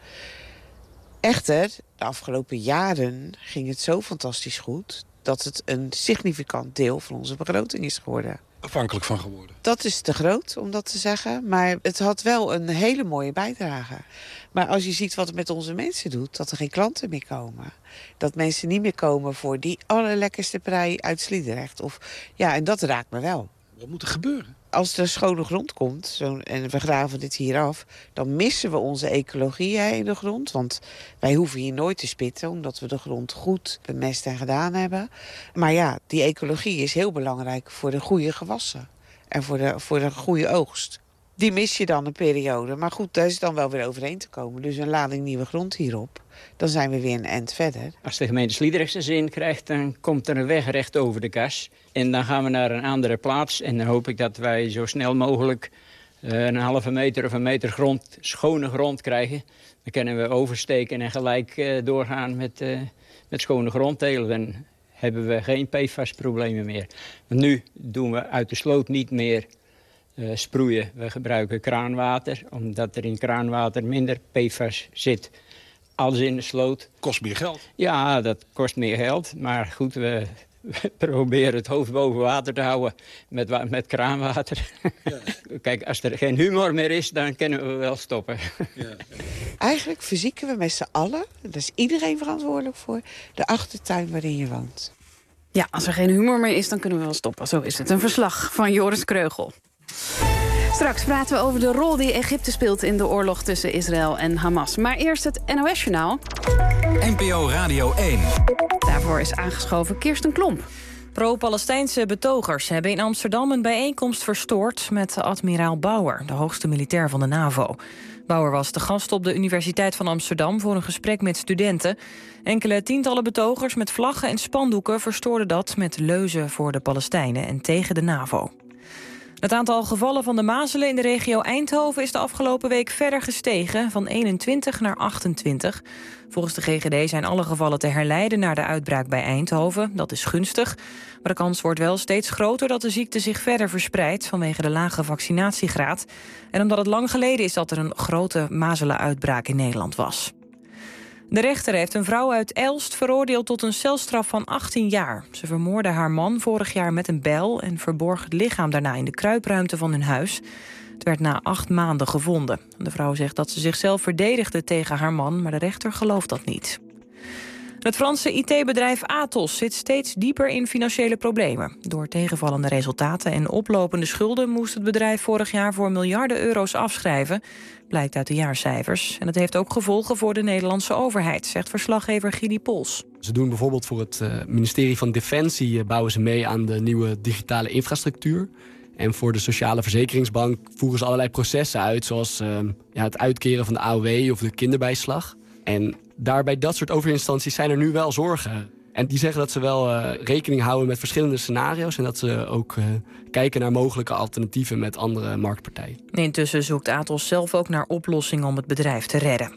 Echter, de afgelopen jaren ging het zo fantastisch goed dat het een significant deel van onze begroting is geworden. Afhankelijk van geworden. Dat is te groot om dat te zeggen, maar het had wel een hele mooie bijdrage. Maar als je ziet wat het met onze mensen doet, dat er geen klanten meer komen. Dat mensen niet meer komen voor die allerlekkerste prei uit Sliedrecht. Of, ja, en dat raakt me wel. Wat moet er gebeuren? Als er schone grond komt, zo, en we graven dit hier af, dan missen we onze ecologie hè, in de grond. Want wij hoeven hier nooit te spitten, omdat we de grond goed bemest en gedaan hebben. Maar ja, die ecologie is heel belangrijk voor de goede gewassen. En voor de, voor de goede oogst. Die mis je dan een periode. Maar goed, daar is dan wel weer overheen te komen. Dus een lading nieuwe grond hierop. Dan zijn we weer een eind verder. Als de gemeente Sliedrecht zijn zin krijgt, dan komt er een weg recht over de kas. En dan gaan we naar een andere plaats. En dan hoop ik dat wij zo snel mogelijk uh, een halve meter of een meter grond, schone grond krijgen. Dan kunnen we oversteken en gelijk uh, doorgaan met, uh, met schone grondtelen. Dan hebben we geen P F A S-problemen meer. Want nu doen we uit de sloot niet meer uh, sproeien. We gebruiken kraanwater, omdat er in kraanwater minder P F A S zit. alles in de sloot. Kost meer geld. Ja, dat kost meer geld. Maar goed, we, we proberen het hoofd boven water te houden met, met kraanwater. Ja. Kijk, als er geen humor meer is, dan kunnen we wel stoppen. Ja. Eigenlijk verzieken we met z'n allen, daar is iedereen verantwoordelijk voor, de achtertuin waarin je woont. Ja, als er geen humor meer is, dan kunnen we wel stoppen. Zo is het. Een verslag van Joris Kreugel. Straks praten we over de rol die Egypte speelt in de oorlog tussen Israël en Hamas. Maar eerst het N O S-journaal. N P O Radio één. Daarvoor is aangeschoven Kirsten Klomp. Pro-Palestijnse betogers hebben in Amsterdam een bijeenkomst verstoord met admiraal Bauer, de hoogste militair van de NAVO. Bauer was te gast op de Universiteit van Amsterdam voor een gesprek met studenten. Enkele tientallen betogers met vlaggen en spandoeken verstoorden dat met leuzen voor de Palestijnen en tegen de NAVO. Het aantal gevallen van de mazelen in de regio Eindhoven is de afgelopen week verder gestegen, van eenentwintig naar achtentwintig. Volgens de G G D zijn alle gevallen te herleiden naar de uitbraak bij Eindhoven. Dat is gunstig, maar de kans wordt wel steeds groter dat de ziekte zich verder verspreidt vanwege de lage vaccinatiegraad en omdat het lang geleden is dat er een grote mazelenuitbraak in Nederland was. De rechter heeft een vrouw uit Elst veroordeeld tot een celstraf van achttien jaar. Ze vermoordde haar man vorig jaar met een bijl en verborg het lichaam daarna in de kruipruimte van hun huis. Het werd na acht maanden gevonden. De vrouw zegt dat ze zichzelf verdedigde tegen haar man, maar de rechter gelooft dat niet. Het Franse I T-bedrijf Atos zit steeds dieper in financiële problemen. Door tegenvallende resultaten en oplopende schulden moest het bedrijf vorig jaar voor miljarden euro's afschrijven, blijkt uit de jaarcijfers. En dat heeft ook gevolgen voor de Nederlandse overheid, zegt verslaggever Gidi Pols. Ze doen bijvoorbeeld voor het uh, ministerie van Defensie uh, bouwen ze mee aan de nieuwe digitale infrastructuur. En voor de Sociale Verzekeringsbank voeren ze allerlei processen uit, zoals uh, ja, het uitkeren van de A O W of de kinderbijslag. En daarbij dat soort overinstanties zijn er nu wel zorgen. En die zeggen dat ze wel uh, rekening houden met verschillende scenario's en dat ze ook uh, kijken naar mogelijke alternatieven met andere marktpartijen. Intussen zoekt Atos zelf ook naar oplossingen om het bedrijf te redden.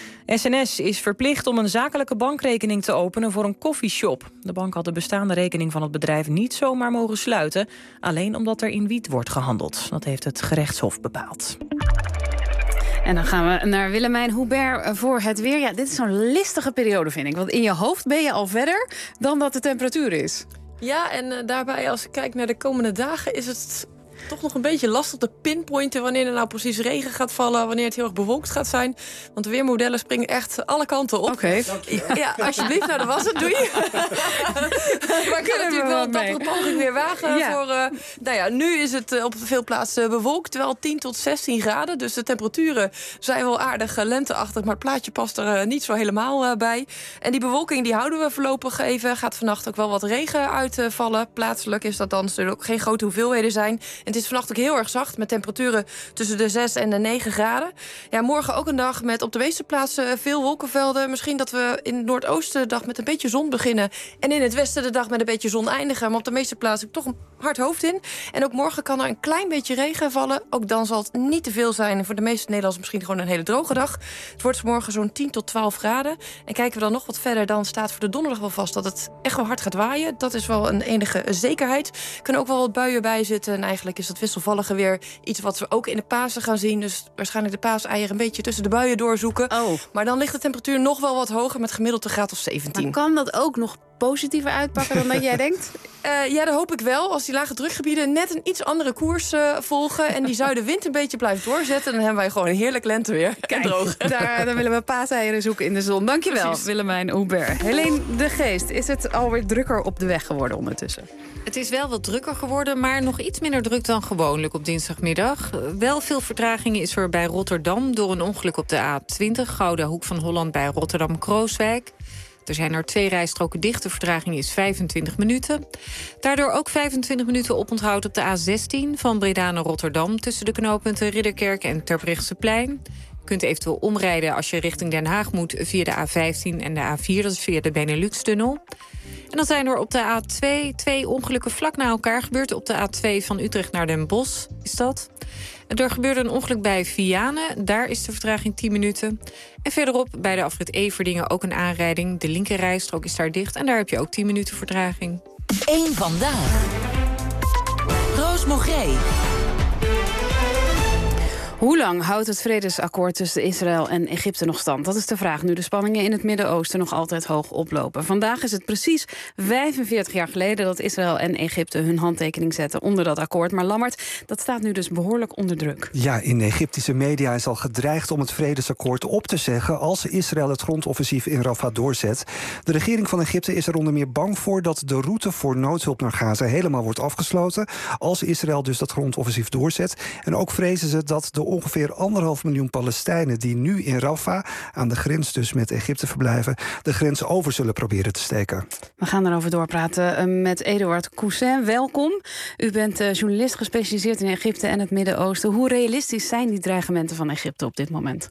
S N S is verplicht om een zakelijke bankrekening te openen voor een koffieshop. De bank had de bestaande rekening van het bedrijf niet zomaar mogen sluiten, alleen omdat er in wiet wordt gehandeld. Dat heeft het gerechtshof bepaald. En dan gaan we naar Willemijn Hubert voor het weer. Ja, dit is zo'n listige periode, vind ik. Want in je hoofd ben je al verder dan dat de temperatuur is. Ja, en uh, daarbij als ik kijk naar de komende dagen is het toch nog een beetje lastig te pinpointen wanneer er nou precies regen gaat vallen, wanneer het heel erg bewolkt gaat zijn. Want de weermodellen springen echt alle kanten op. Oké. Okay. Ja, alsjeblieft. Nou, dat was het. Doei. Maar ik kan natuurlijk wel een dappere poging weer wagen. Ja. Voor, uh, nou ja, nu is het uh, op veel plaatsen bewolkt. Wel tien tot zestien graden. Dus de temperaturen zijn wel aardig uh, lenteachtig. Maar het plaatje past er uh, niet zo helemaal uh, bij. En die bewolking die houden we voorlopig even. Gaat vannacht ook wel wat regen uitvallen. Uh, Plaatselijk is dat dan zullen ook geen grote hoeveelheden zijn. En het is vannacht ook heel erg zacht, met temperaturen tussen de zes en de negen graden. Ja, morgen ook een dag met op de meeste plaatsen veel wolkenvelden. Misschien dat we in het noordoosten de dag met een beetje zon beginnen. En in het westen de dag met een beetje zon eindigen. Maar op de meeste plaatsen toch een hard hoofd in. En ook morgen kan er een klein beetje regen vallen. Ook dan zal het niet te veel zijn. En voor de meeste Nederlanders misschien gewoon een hele droge dag. Het wordt morgen zo'n tien tot twaalf graden. En kijken we dan nog wat verder, dan staat voor de donderdag wel vast dat het echt wel hard gaat waaien. Dat is wel een enige zekerheid. Er kunnen ook wel wat buien bij zitten. En eigenlijk is dat wisselvallige weer iets wat we ook in de Pasen gaan zien. Dus waarschijnlijk de paaseieren een beetje tussen de buien doorzoeken. Oh. Maar dan ligt de temperatuur nog wel wat hoger met gemiddeld een graad of zeventien. Maar kan dat ook nog positiever uitpakken dan dat jij denkt? Uh, ja, dat hoop ik wel. Als die lage drukgebieden net een iets andere koers uh, volgen en die zuidenwind een beetje blijft doorzetten, dan hebben wij gewoon een heerlijk lenteweer. Kijk, en droog. Daar, daar willen we paaseieren zoeken in de zon. Dankjewel, Precies. Willemijn Hubert. Helene de Geest, is het alweer drukker op de weg geworden ondertussen? Het is wel wat drukker geworden, maar nog iets minder druk dan gewoonlijk op dinsdagmiddag. Wel veel vertraging is er bij Rotterdam door een ongeluk op de A twintig... Gouda Hoek van Holland bij Rotterdam-Krooswijk. Er zijn er twee rijstroken dicht, de vertraging is vijfentwintig minuten. Daardoor ook vijfentwintig minuten oponthoud op de A zestien... van Breda naar Rotterdam tussen de knooppunten Ridderkerk en Terbrechtseplein. Je kunt eventueel omrijden als je richting Den Haag moet via de A vijftien en de A vier, dat is via de Benelux-tunnel. En dan zijn er op de A twee twee ongelukken vlak na elkaar gebeurd. Op de A twee van Utrecht naar Den Bosch is dat. Er gebeurde een ongeluk bij Vianen. Daar is de vertraging tien minuten. En verderop bij de afrit Everdingen ook een aanrijding. De linkerrijstrook is daar dicht en daar heb je ook tien minuten vertraging. Eén vandaag. Roos Mogré. Hoe lang houdt het vredesakkoord tussen Israël en Egypte nog stand? Dat is de vraag nu de spanningen in het Midden-Oosten nog altijd hoog oplopen. Vandaag is het precies vijfenveertig jaar geleden dat Israël en Egypte hun handtekening zetten onder dat akkoord. Maar Lammert, dat staat nu dus behoorlijk onder druk. Ja, in Egyptische media is al gedreigd om het vredesakkoord op te zeggen als Israël het grondoffensief in Rafah doorzet. De regering van Egypte is er onder meer bang voor dat de route voor noodhulp naar Gaza helemaal wordt afgesloten als Israël dus dat grondoffensief doorzet. En ook vrezen ze dat de ongeveer anderhalf miljoen Palestijnen die nu in Rafah, aan de grens dus met Egypte verblijven, de grens over zullen proberen te steken. We gaan erover doorpraten met Eduard Cousin. Welkom. U bent journalist gespecialiseerd in Egypte en het Midden-Oosten. Hoe realistisch zijn die dreigementen van Egypte op dit moment?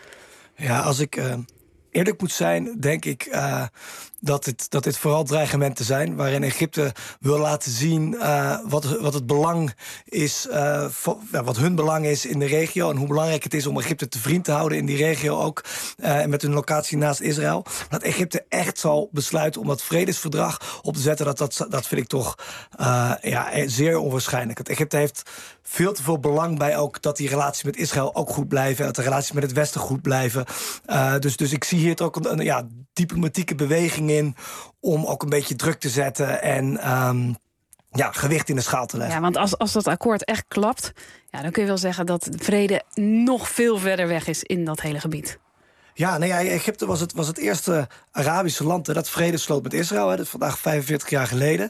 Ja, als ik uh, eerlijk moet zijn, denk ik uh, dat, het, dat dit vooral dreigementen zijn waarin Egypte wil laten zien uh, wat, wat het belang is, uh, voor, ja, wat hun belang is in de regio en hoe belangrijk het is om Egypte te vriend te houden in die regio ook, uh, en met hun locatie naast Israël. Dat Egypte echt zal besluiten om dat vredesverdrag op te zetten, dat, dat, dat vind ik toch uh, ja, zeer onwaarschijnlijk. Want Egypte heeft veel te veel belang bij ook dat die relaties met Israël ook goed blijven, dat de relaties met het Westen goed blijven. Uh, dus, dus ik zie hier ook een, een ja, diplomatieke beweging in om ook een beetje druk te zetten en um, ja, gewicht in de schaal te leggen. Ja, want als, als dat akkoord echt klapt, ja, dan kun je wel zeggen dat de vrede nog veel verder weg is in dat hele gebied. Ja, nee, ja, Egypte was het, was het eerste Arabische land hè, dat vrede sloot met Israël. Hè, dat is vandaag vijfenveertig jaar geleden.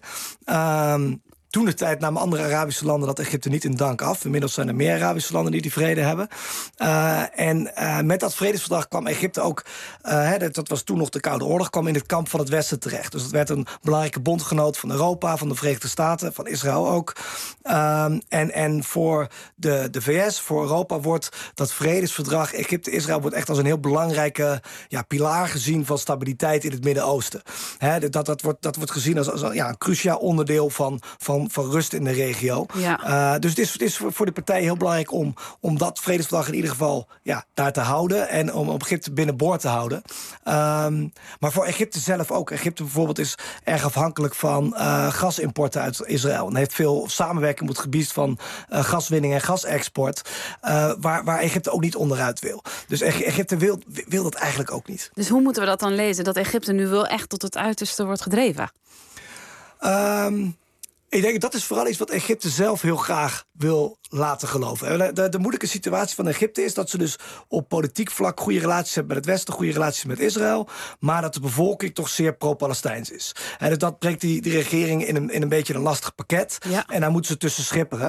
Um, Toen de tijd namen andere Arabische landen dat Egypte niet in dank af. Inmiddels zijn er meer Arabische landen die die vrede hebben. Uh, en uh, met dat vredesverdrag kwam Egypte ook, uh, hè, dat was toen nog de Koude Oorlog, kwam in het kamp van het Westen terecht. Dus dat werd een belangrijke bondgenoot van Europa, van de Verenigde Staten, van Israël ook. Uh, en, en voor de, de V S, voor Europa, wordt dat vredesverdrag Egypte-Israël wordt echt als een heel belangrijke ja, pilaar gezien van stabiliteit in het Midden-Oosten. Hè, dat, dat, wordt, dat wordt gezien als, als ja, een cruciaal onderdeel van, van van rust in de regio. Ja. Uh, dus het is, het is voor de partij heel belangrijk om, om dat vredesverdrag in ieder geval ja, daar te houden en om, om Egypte binnenboord te houden. Um, maar voor Egypte zelf ook. Egypte bijvoorbeeld is erg afhankelijk van uh, gasimporten uit Israël en heeft veel samenwerking op het gebied van uh, gaswinning en gasexport, uh, waar, waar Egypte ook niet onderuit wil. Dus Egypte wil, wil dat eigenlijk ook niet. Dus hoe moeten we dat dan lezen? Dat Egypte nu wel echt tot het uiterste wordt gedreven? Um, Ik denk dat is vooral iets wat Egypte zelf heel graag wil laten geloven. De, de, de moeilijke situatie van Egypte is dat ze dus op politiek vlak goede relaties hebben met het Westen, goede relaties met Israël, maar dat de bevolking toch zeer pro-Palestijns is. En dus dat brengt die, die regering in een, in een beetje een lastig pakket. Ja. En daar moeten ze tussen schipperen.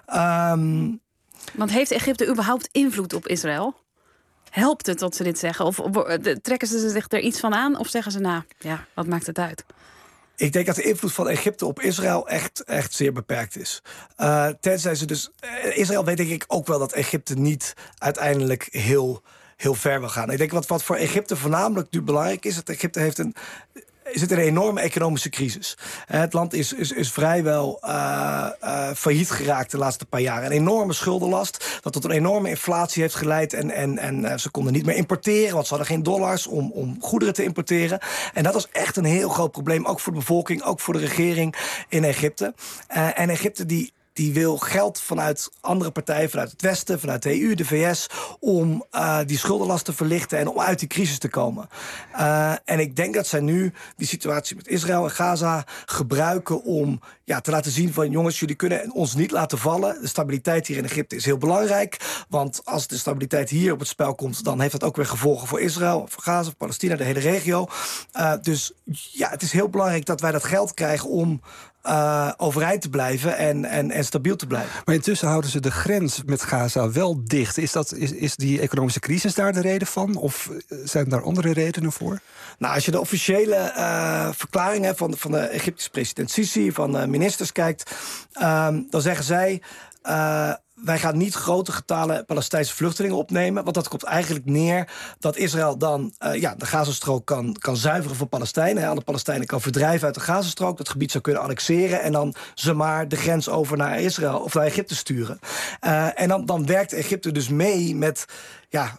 Um, Want heeft Egypte überhaupt invloed op Israël? Helpt het dat ze dit zeggen? Of, of trekken ze zich er iets van aan? Of zeggen ze, nou, ja, wat maakt het uit? Ik denk dat de invloed van Egypte op Israël echt, echt zeer beperkt is. Uh, tenzij ze dus... Israël weet denk ik ook wel dat Egypte niet uiteindelijk heel, heel ver wil gaan. Ik denk wat, wat voor Egypte voornamelijk nu belangrijk is, dat Egypte heeft een... is het een enorme economische crisis. Het land is, is, is vrijwel uh, uh, failliet geraakt de laatste paar jaar. Een enorme schuldenlast, dat tot een enorme inflatie heeft geleid. En, en, en uh, ze konden niet meer importeren, want ze hadden geen dollars om, om goederen te importeren. En dat was echt een heel groot probleem, ook voor de bevolking, ook voor de regering in Egypte. Uh, en Egypte die... die wil geld vanuit andere partijen, vanuit het Westen, vanuit de E U, de V S, om uh, die schuldenlast te verlichten en om uit die crisis te komen. Uh, en ik denk dat zij nu die situatie met Israël en Gaza gebruiken om ja, te laten zien van jongens, jullie kunnen ons niet laten vallen. De stabiliteit hier in Egypte is heel belangrijk, want als de stabiliteit hier op het spel komt, dan heeft dat ook weer gevolgen voor Israël, voor Gaza, voor Palestina, de hele regio. Uh, dus ja, het is heel belangrijk dat wij dat geld krijgen om Uh, overeind te blijven en, en, en stabiel te blijven. Maar intussen houden ze de grens met Gaza wel dicht. Is, dat, is, is die economische crisis daar de reden van? Of zijn daar andere redenen voor? Nou, als je de officiële uh, verklaringen van, van de Egyptische president Sisi, van de ministers kijkt, uh, dan zeggen zij Uh, wij gaan niet grote getalen Palestijnse vluchtelingen opnemen, want dat komt eigenlijk neer dat Israël dan uh, ja, de Gazastrook kan, kan zuiveren van Palestijnen. Hè, alle Palestijnen kan verdrijven uit de Gazastrook, dat gebied zou kunnen annexeren en dan ze maar de grens over naar Israël of naar Egypte sturen. Uh, en dan, dan werkt Egypte dus mee met ja,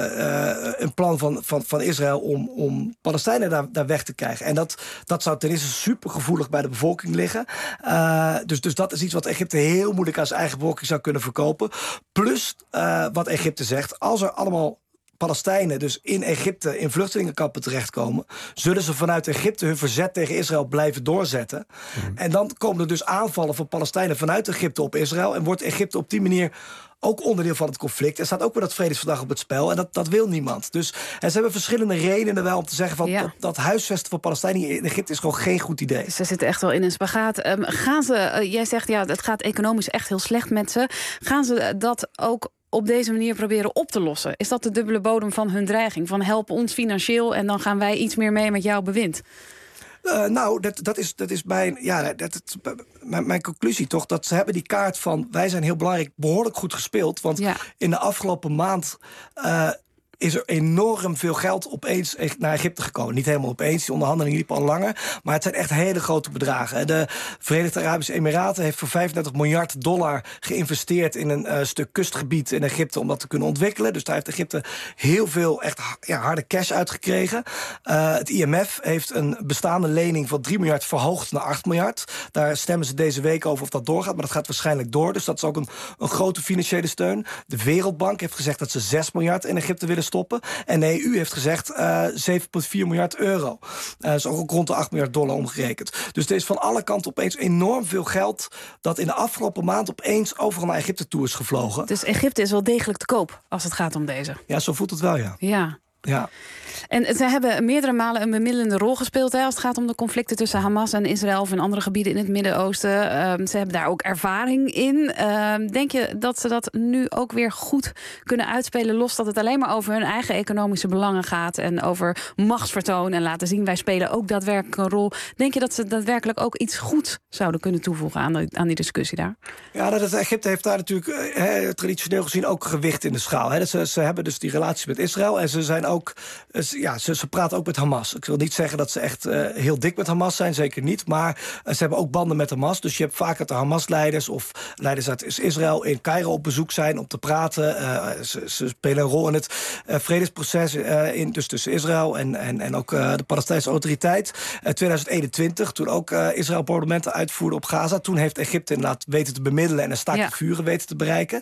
uh, uh, een plan van, van, van Israël om, om Palestijnen daar, daar weg te krijgen. En dat, dat zou ten eerste super gevoelig bij de bevolking liggen. Uh, dus, dus dat is iets wat Egypte heel moeilijk aan zijn eigen bevolking zou kunnen verkopen. Plus uh, wat Egypte zegt, als er allemaal Palestijnen dus in Egypte in vluchtelingenkampen terechtkomen, zullen ze vanuit Egypte hun verzet tegen Israël blijven doorzetten. Mm. En dan komen er dus aanvallen van Palestijnen vanuit Egypte op Israël en wordt Egypte op die manier ook onderdeel van het conflict. Er staat ook weer dat vredesverdrag op het spel. En dat, dat wil niemand. Dus en ze hebben verschillende redenen wel om te zeggen van ja. dat, dat huisvesten van Palestijnen in Egypte is gewoon geen goed idee. Ze zitten echt wel in een spagaat. Um, gaan ze, uh, jij zegt ja, het gaat economisch echt heel slecht met ze. Gaan ze dat ook op deze manier proberen op te lossen? Is dat de dubbele bodem van hun dreiging? Van help ons financieel en dan gaan wij iets meer mee met jouw bewind? Uh, nou, dat, dat, is, dat is mijn, ja, dat, dat, mijn, mijn conclusie toch. Dat ze hebben die kaart van wij zijn heel belangrijk behoorlijk goed gespeeld. Want ja. in de afgelopen maand Uh, is er enorm veel geld opeens naar Egypte gekomen. Niet helemaal opeens, die onderhandelingen liepen al langer. Maar het zijn echt hele grote bedragen. De Verenigde Arabische Emiraten heeft voor vijfendertig miljard dollar geïnvesteerd in een uh, stuk kustgebied in Egypte om dat te kunnen ontwikkelen. Dus daar heeft Egypte heel veel echt ja, harde cash uitgekregen. Uh, het I M F heeft een bestaande lening van drie miljard verhoogd naar acht miljard. Daar stemmen ze deze week over of dat doorgaat, maar dat gaat waarschijnlijk door. Dus dat is ook een, een grote financiële steun. De Wereldbank heeft gezegd dat ze zes miljard in Egypte willen stoppen. En de E U heeft gezegd uh, zeven komma vier miljard euro. Uh, dat is ook rond de acht miljard dollar omgerekend. Dus er is van alle kanten opeens enorm veel geld dat in de afgelopen maand opeens overal naar Egypte toe is gevlogen. Dus Egypte is wel degelijk te koop als het gaat om deze. Ja, zo voelt het wel, ja. Ja. Ja. En ze hebben meerdere malen een bemiddelende rol gespeeld hè, als het gaat om de conflicten tussen Hamas en Israël of in andere gebieden in het Midden-Oosten. Um, ze hebben daar ook ervaring in. Um, denk je dat ze dat nu ook weer goed kunnen uitspelen, los dat het alleen maar over hun eigen economische belangen gaat en over machtsvertoon en laten zien wij spelen ook daadwerkelijk een rol? Denk je dat ze daadwerkelijk ook iets goed zouden kunnen toevoegen aan, de, aan die discussie daar? Ja, dat Egypte heeft daar natuurlijk he, traditioneel gezien ook gewicht in de schaal. He. Ze, ze hebben dus die relaties met Israël en ze zijn ook Ja, ze, ze praten ook met Hamas. Ik wil niet zeggen dat ze echt uh, heel dik met Hamas zijn, zeker niet. Maar uh, ze hebben ook banden met Hamas. Dus je hebt vaak dat de Hamas-leiders of leiders uit Israël in Cairo op bezoek zijn om te praten. Uh, ze, ze spelen een rol in het uh, vredesproces uh, in, dus tussen Israël en, en, en ook uh, de Palestijnse autoriteit. Uh, twintig eenentwintig, toen ook uh, Israël bombardementen uitvoerde op Gaza. Toen heeft Egypte inderdaad weten te bemiddelen en een staakt het vuren weten te bereiken.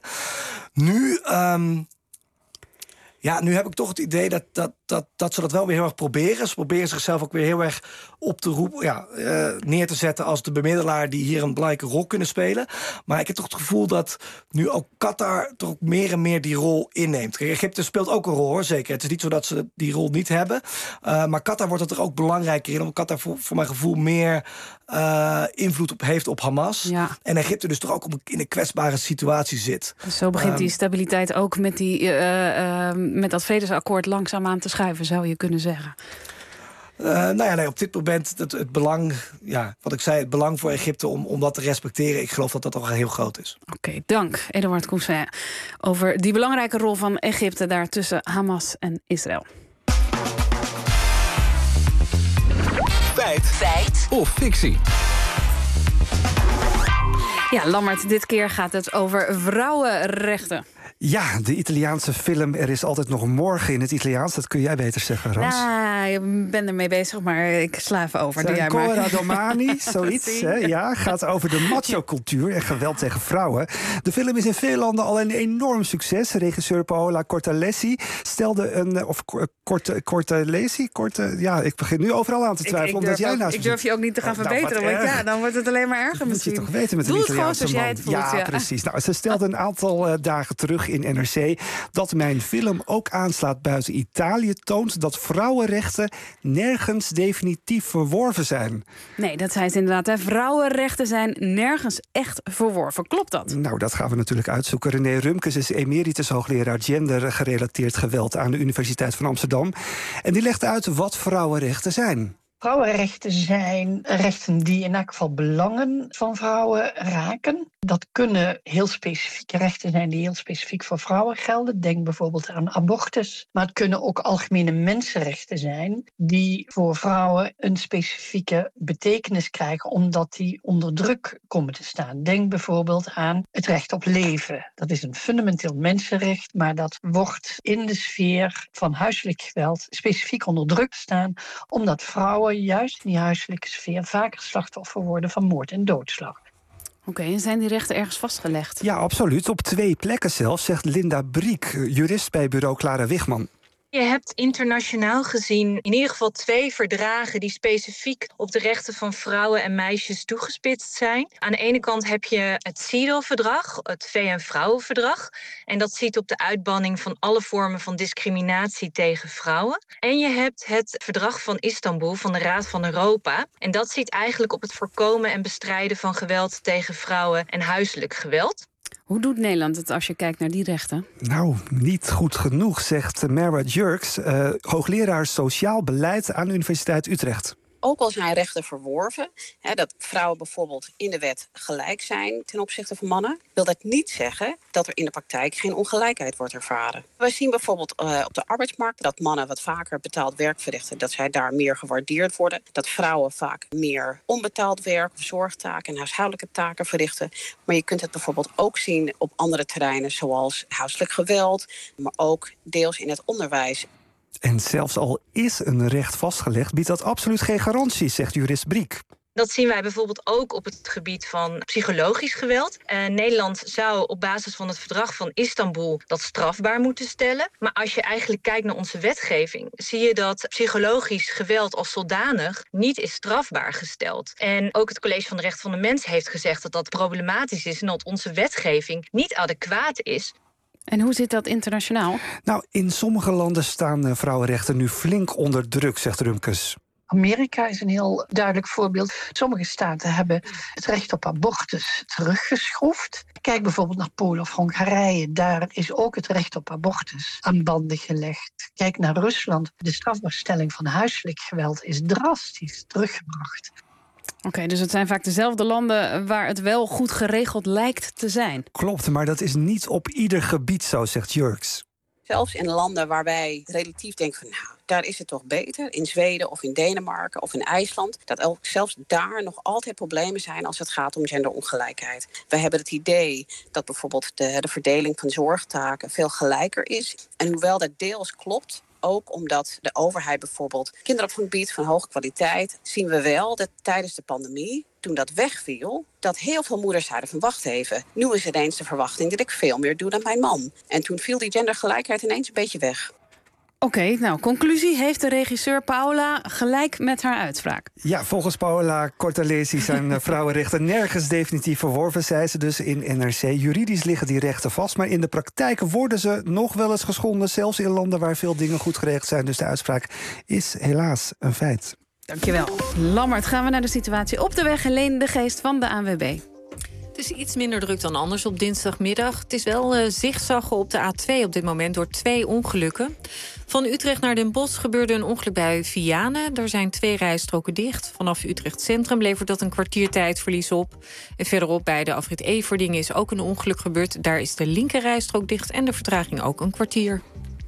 Nu Um, Ja, nu heb ik toch het idee dat, dat, dat, dat ze dat wel weer heel erg proberen. Ze proberen zichzelf ook weer heel erg op te roepen, ja, uh, neer te zetten als de bemiddelaar die hier een belangrijke rol kunnen spelen. Maar ik heb toch het gevoel dat nu ook Qatar toch ook meer en meer die rol inneemt. Kijk, Egypte speelt ook een rol, hoor, zeker. Het is niet zo dat ze die rol niet hebben. Uh, maar Qatar wordt het er ook belangrijker in, omdat Qatar voor, voor mijn gevoel meer uh, invloed op heeft op Hamas. Ja. En Egypte dus toch ook in een kwetsbare situatie zit. Dus zo begint um, die stabiliteit ook met die Uh, uh, met dat vredesakkoord langzaamaan te schuiven, zou je kunnen zeggen. Uh, nou ja, nee, op dit moment het, het belang, ja, wat ik zei, het belang voor Egypte om, om dat te respecteren, ik geloof dat dat toch heel groot is. Oké, okay, dank Eduard Cousin over die belangrijke rol van Egypte daar tussen Hamas en Israël. Feit. Feit. Of fictie. Ja, Lammert, dit keer gaat het over vrouwenrechten. Ja, de Italiaanse film Er is altijd nog morgen in het Italiaans. Dat kun jij beter zeggen, Rans. Nou, ik ben ermee bezig, maar ik sla even over. Doe jij maar. Ancora domani, zoiets. Hè? Ja, gaat over de macho-cultuur en geweld tegen vrouwen. De film is in veel landen al een enorm succes. Regisseur Paola Cortellesi stelde een... Of Corte, Cortellesi? Corte, ja, ik begin nu overal aan te twijfelen. Ik, ik, omdat durf, jij ook, naast ik durf je ook niet te gaan oh, verbeteren. Nou, want ja, dan wordt het alleen maar erger misschien. Dat moet je toch weten met Doe een het Italiaanse gewoon zoals man. jij het voelt. Ja, ja, precies. Nou, ze stelde een aantal uh, dagen terug in N R C dat mijn film ook aanslaat buiten Italië toont dat vrouwenrechten nergens definitief verworven zijn. Nee, dat zei ze inderdaad. Hè. Vrouwenrechten zijn nergens echt verworven. Klopt dat? Nou, dat gaan we natuurlijk uitzoeken. René Rumkes is emeritus hoogleraar gendergerelateerd geweld aan de Universiteit van Amsterdam. En die legt uit wat vrouwenrechten zijn. Vrouwenrechten zijn rechten die in elk geval belangen van vrouwen raken. Dat kunnen heel specifieke rechten zijn die heel specifiek voor vrouwen gelden. Denk bijvoorbeeld aan abortus. Maar het kunnen ook algemene mensenrechten zijn die voor vrouwen een specifieke betekenis krijgen omdat die onder druk komen te staan. Denk bijvoorbeeld aan het recht op leven. Dat is een fundamenteel mensenrecht, maar dat wordt in de sfeer van huiselijk geweld specifiek onder druk staan, omdat vrouwen juist in die huiselijke sfeer vaker slachtoffer worden van moord en doodslag. Oké, okay, en zijn die rechten ergens vastgelegd? Ja, absoluut. Op twee plekken zelfs, zegt Linda Briek, jurist bij bureau Clara Wigman. Je hebt internationaal gezien in ieder geval twee verdragen die specifiek op de rechten van vrouwen en meisjes toegespitst zijn. Aan de ene kant heb je het CEDAW-verdrag, het V N-vrouwenverdrag. En dat ziet op de uitbanning van alle vormen van discriminatie tegen vrouwen. En je hebt het verdrag van Istanbul van de Raad van Europa. En dat ziet eigenlijk op het voorkomen en bestrijden van geweld tegen vrouwen en huiselijk geweld. Hoe doet Nederland het als je kijkt naar die rechten? Nou, niet goed genoeg, zegt Mara Jurks, uh, hoogleraar sociaal beleid aan de Universiteit Utrecht. Ook al zijn rechten verworven, hè, dat vrouwen bijvoorbeeld in de wet gelijk zijn ten opzichte van mannen, wil dat niet zeggen dat er in de praktijk geen ongelijkheid wordt ervaren. We zien bijvoorbeeld uh, op de arbeidsmarkt dat mannen wat vaker betaald werk verrichten, dat zij daar meer gewaardeerd worden. Dat vrouwen vaak meer onbetaald werk, zorgtaken en huishoudelijke taken verrichten. Maar je kunt het bijvoorbeeld ook zien op andere terreinen zoals huiselijk geweld, maar ook deels in het onderwijs. En zelfs al is een recht vastgelegd, biedt dat absoluut geen garantie, zegt jurist Briek. Dat zien wij bijvoorbeeld ook op het gebied van psychologisch geweld. Uh, Nederland zou op basis van het verdrag van Istanbul dat strafbaar moeten stellen. Maar als je eigenlijk kijkt naar onze wetgeving, zie je dat psychologisch geweld als zodanig niet is strafbaar gesteld. En ook het College van de Rechten van de Mens heeft gezegd dat dat problematisch is en dat onze wetgeving niet adequaat is. En hoe zit dat internationaal? Nou, in sommige landen staan vrouwenrechten nu flink onder druk, zegt Rumkes. Amerika is een heel duidelijk voorbeeld. Sommige staten hebben het recht op abortus teruggeschroefd. Kijk bijvoorbeeld naar Polen of Hongarije. Daar is ook het recht op abortus aan banden gelegd. Kijk naar Rusland. De strafbaarstelling van huiselijk geweld is drastisch teruggebracht. Oké, okay, dus het zijn vaak dezelfde landen waar het wel goed geregeld lijkt te zijn. Klopt, maar dat is niet op ieder gebied zo, zegt Jurks. Zelfs in landen waar wij relatief denken van, nou, daar is het toch beter. In Zweden of in Denemarken of in IJsland. Dat ook zelfs daar nog altijd problemen zijn als het gaat om genderongelijkheid. We hebben het idee dat bijvoorbeeld de, de verdeling van zorgtaken veel gelijker is. En hoewel dat deels klopt, ook omdat de overheid bijvoorbeeld kinderopvang biedt van hoge kwaliteit, zien we wel dat tijdens de pandemie, toen dat wegviel, dat heel veel moeders zeiden van wacht even, nu is ineens de verwachting dat ik veel meer doe dan mijn man. En toen viel die gendergelijkheid ineens een beetje weg. Oké, okay, nou, conclusie. Heeft de regisseur Paola gelijk met haar uitspraak? Ja, volgens Paola Cortelesi zijn vrouwenrechten nergens definitief verworven, zei ze dus in N R C. Juridisch liggen die rechten vast, maar in de praktijk worden ze nog wel eens geschonden, zelfs in landen waar veel dingen goed geregeld zijn. Dus de uitspraak is helaas een feit. Dankjewel. Lammert, gaan we naar de situatie op de weg. Helene de Geest van de A N W B. Het is iets minder druk dan anders op dinsdagmiddag. Het is wel uh, zigzaggen op de A twee op dit moment door twee ongelukken. Van Utrecht naar Den Bosch gebeurde een ongeluk bij Vianen. Er zijn twee rijstroken dicht. Vanaf Utrecht Centrum levert dat een kwartiertijdverlies op. En verderop bij de afrit Everdingen is ook een ongeluk gebeurd. Daar is de linker rijstrook dicht en de vertraging ook een kwartier.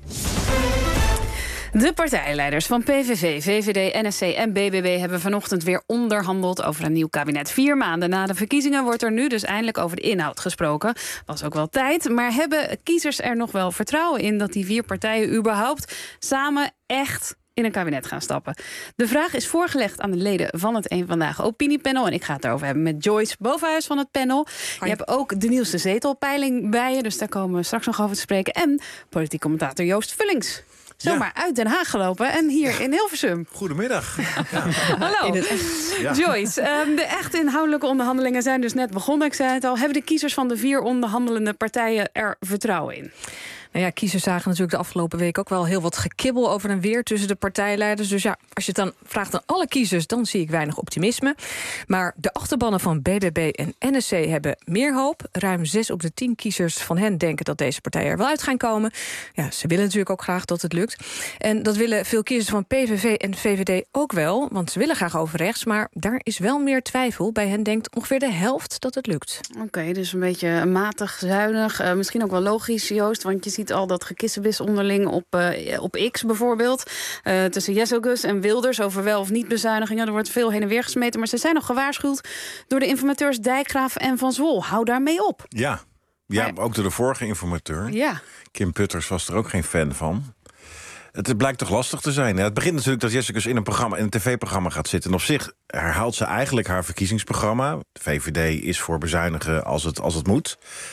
De partijleiders van P V V, V V D, N S C en B B B hebben vanochtend weer onderhandeld over een nieuw kabinet. Vier maanden na de verkiezingen wordt er nu dus eindelijk over de inhoud gesproken. Was ook wel tijd, maar hebben kiezers er nog wel vertrouwen in dat die vier partijen überhaupt samen echt in een kabinet gaan stappen? De vraag is voorgelegd aan de leden van het Eén Vandaag opiniepanel. En ik ga het erover hebben met Joyce Bovenhuis van het panel. Hoi. Je hebt ook de nieuwste zetelpeiling bij je, dus daar komen we straks nog over te spreken. En politiek commentator Joost Vullings. Zomaar ja. uit Den Haag gelopen en hier in Hilversum. Goedemiddag. Ja. Hallo. Ja. Joyce, um, de echt inhoudelijke onderhandelingen zijn dus net begonnen. Ik zei het al, hebben de kiezers van de vier onderhandelende partijen er vertrouwen in? Nou ja, kiezers zagen natuurlijk de afgelopen week ook wel heel wat gekibbel over en weer tussen de partijleiders. Dus ja, als je het dan vraagt aan alle kiezers, dan zie ik weinig optimisme. Maar de achterbannen van B B B en N S C hebben meer hoop. Ruim zes op de tien kiezers van hen denken dat deze partijen er wel uit gaan komen. Ja, ze willen natuurlijk ook graag dat het lukt. En dat willen veel kiezers van P V V en V V D ook wel, want ze willen graag over rechts, maar daar is wel meer twijfel. Bij hen denkt ongeveer de helft dat het lukt. Oké, okay, dus een beetje matig, zuinig. Uh, misschien ook wel logisch, Joost, want je ziet al dat gekissenbis onderling op, uh, op X bijvoorbeeld. Uh, tussen Jezelgus en Wilders over wel of niet bezuinigingen. Er wordt veel heen en weer gesmeten, maar ze zijn nog gewaarschuwd door de informateurs Dijkgraaf en Van Zwol. Hou daarmee op. Ja, ja, ook door de vorige informateur. Ja. Kim Putters was er ook geen fan van. Het blijkt toch lastig te zijn. Het begint natuurlijk dat Jezelgus in een programma, in een tv-programma gaat zitten. En op zich herhaalt ze eigenlijk haar verkiezingsprogramma. De V V D is voor bezuinigen als het, als het moet.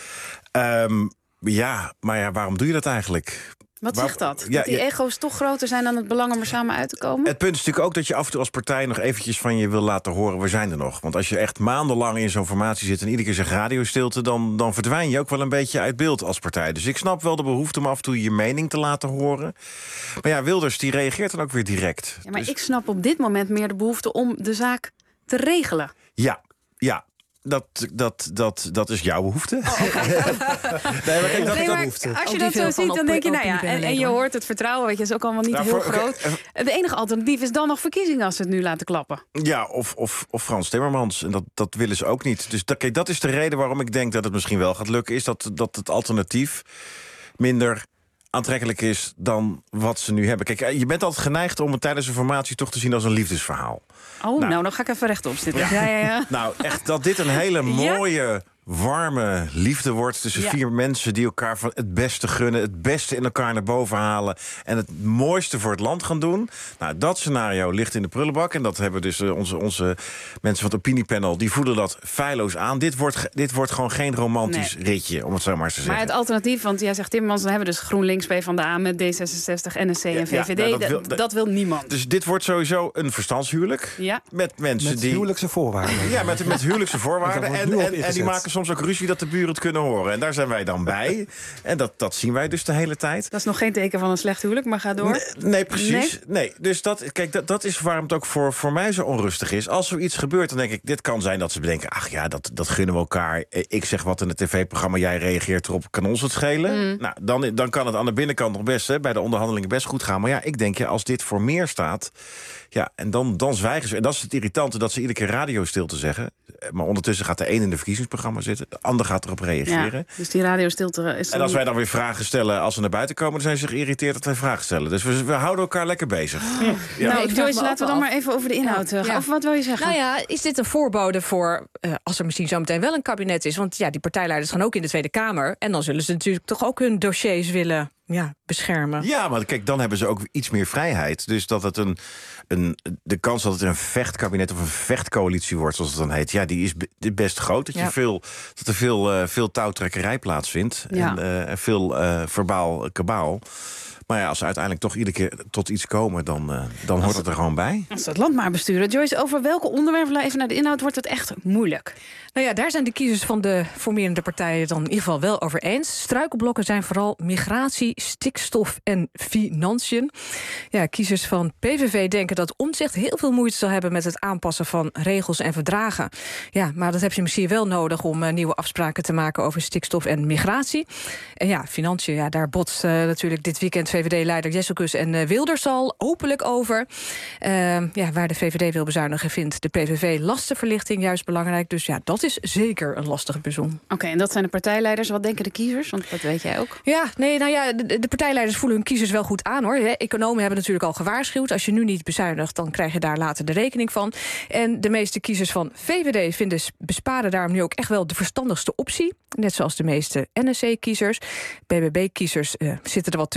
Um, ja, maar ja, waarom doe je dat eigenlijk? Wat Waar, zegt dat? Ja, dat die ja, ego's toch groter zijn dan het belang om er samen uit te komen? Het punt is natuurlijk ook dat je af en toe als partij nog eventjes van je wil laten horen, we zijn er nog. Want als je echt maandenlang in zo'n formatie zit en iedere keer zegt radiostilte, dan, dan verdwijn je ook wel een beetje uit beeld als partij. Dus ik snap wel de behoefte om af en toe je mening te laten horen. Maar ja, Wilders die reageert dan ook weer direct. Ja, maar dus, ik snap op dit moment meer de behoefte om de zaak te regelen. Ja, ja. Dat, dat, dat, dat is jouw behoefte. Oh, okay. nee, maar kijk, dat nee, is maar behoefte. Als je dat zo ziet, dan denk je, nou ja, en, en je hoort het vertrouwen, weet je, is ook allemaal niet nou, heel voor, groot. Okay. Het enige alternatief is dan nog verkiezingen als ze het nu laten klappen. Ja, of, of, of Frans Timmermans. En dat, dat willen ze ook niet. Dus dat, kijk, dat is de reden waarom ik denk dat het misschien wel gaat lukken, is dat, dat het alternatief minder aantrekkelijk is dan wat ze nu hebben. Kijk, je bent altijd geneigd om het tijdens een formatie toch te zien als een liefdesverhaal. Oh, nou, nou dan ga ik even rechtop zitten. Ja. Ja, ja, ja. Nou, echt dat dit een hele mooie, ja, warme liefde wordt tussen ja. vier mensen die elkaar van het beste gunnen, het beste in elkaar naar boven halen en het mooiste voor het land gaan doen. Nou, dat scenario ligt in de prullenbak en dat hebben dus uh, onze, onze mensen van het opiniepanel, die voelen dat feilloos aan. Dit wordt, dit wordt gewoon geen romantisch nee. ritje, om het zo maar te zeggen. Maar het alternatief, want jij zegt Timmermans, dan hebben we dus GroenLinks, PvdA met D zesenzestig, N S C en V V D. Ja, ja, dat, wil, dat, dat wil niemand. Dus dit wordt sowieso een verstandshuwelijk. Ja. Met mensen met die... huwelijkse voorwaarden. Ja, met, met huwelijkse voorwaarden. en, en, en die maken soms ook ruzie dat de buren het kunnen horen. En daar zijn wij dan bij. En dat, dat zien wij dus de hele tijd. Dat is nog geen teken van een slecht huwelijk, maar ga door. Nee, nee precies. Nee. nee. Dus dat, kijk, dat, dat is waarom het ook voor, voor mij zo onrustig is. Als er iets gebeurt, dan denk ik, dit kan zijn dat ze bedenken, ach ja, dat, dat gunnen we elkaar. Ik zeg wat in het tv-programma, jij reageert erop, kan ons het schelen. Mm. Nou, dan, dan kan het aan de binnenkant nog best, hè, bij de onderhandelingen best goed gaan. Maar ja, ik denk, ja, als dit voor meer staat, ja, en dan, dan zwijgen ze. En dat is het irritante, dat ze iedere keer radiostilte zeggen. Maar ondertussen gaat de een in de verkiezingsprogramma zitten, de ander gaat erop reageren. Ja, dus die radiostilte is. En als wij dan weer vragen stellen als ze naar buiten komen, dan zijn ze geïrriteerd dat wij vragen stellen. Dus we, we houden elkaar lekker bezig. Oh. Ja. Nou, Joyce, laten we dan maar even over de inhoud gaan. Ja. Of wat wil je zeggen? Nou ja, is dit een voorbode voor uh, als er misschien zo meteen wel een kabinet is? Want ja, die partijleiders gaan ook in de Tweede Kamer. En dan zullen ze natuurlijk toch ook hun dossiers willen, ja, beschermen. Ja, maar kijk, dan hebben ze ook iets meer vrijheid. Dus dat het een, een de kans dat het een vechtkabinet of een vechtcoalitie wordt, zoals het dan heet, ja, die is best groot. Dat, ja. je veel, dat er veel, uh, veel touwtrekkerij plaatsvindt. Ja. En uh, veel uh, verbaal kabaal. Maar ja, als ze uiteindelijk toch iedere keer tot iets komen, dan, uh, dan hoort het er gewoon bij. Als ze het land maar besturen. Joyce, over welke onderwerpen, even naar de inhoud, wordt het echt moeilijk? Nou ja, daar zijn de kiezers van de formerende partijen dan in ieder geval wel over eens. Struikelblokken zijn vooral migratie, stikstof en financiën. Ja, kiezers van P V V denken dat Omtzigt heel veel moeite zal hebben met het aanpassen van regels en verdragen. Ja, maar dat heb je misschien wel nodig om uh, nieuwe afspraken te maken over stikstof en migratie. En ja, financiën, ja, daar botst uh, natuurlijk dit weekend V V D-leider Jezelgus en uh, Wilders al openlijk over. Uh, ja, waar de V V D wil bezuinigen, vindt de P V V lastenverlichting juist belangrijk. Dus ja, dat is zeker een lastige puzzel. Oké, okay, en dat zijn de partijleiders. Wat denken de kiezers? Want dat weet jij ook. Ja, nee, nou ja, de, de partijleiders voelen hun kiezers wel goed aan, hoor. Economen hebben natuurlijk al gewaarschuwd. Als je nu niet bezuinigt, dan krijg je daar later de rekening van. En de meeste kiezers van V V D vinden besparen daarom nu ook echt wel de verstandigste optie. Net zoals de meeste N S C-kiezers. B B B-kiezers uh, zitten er wat tussenin. Die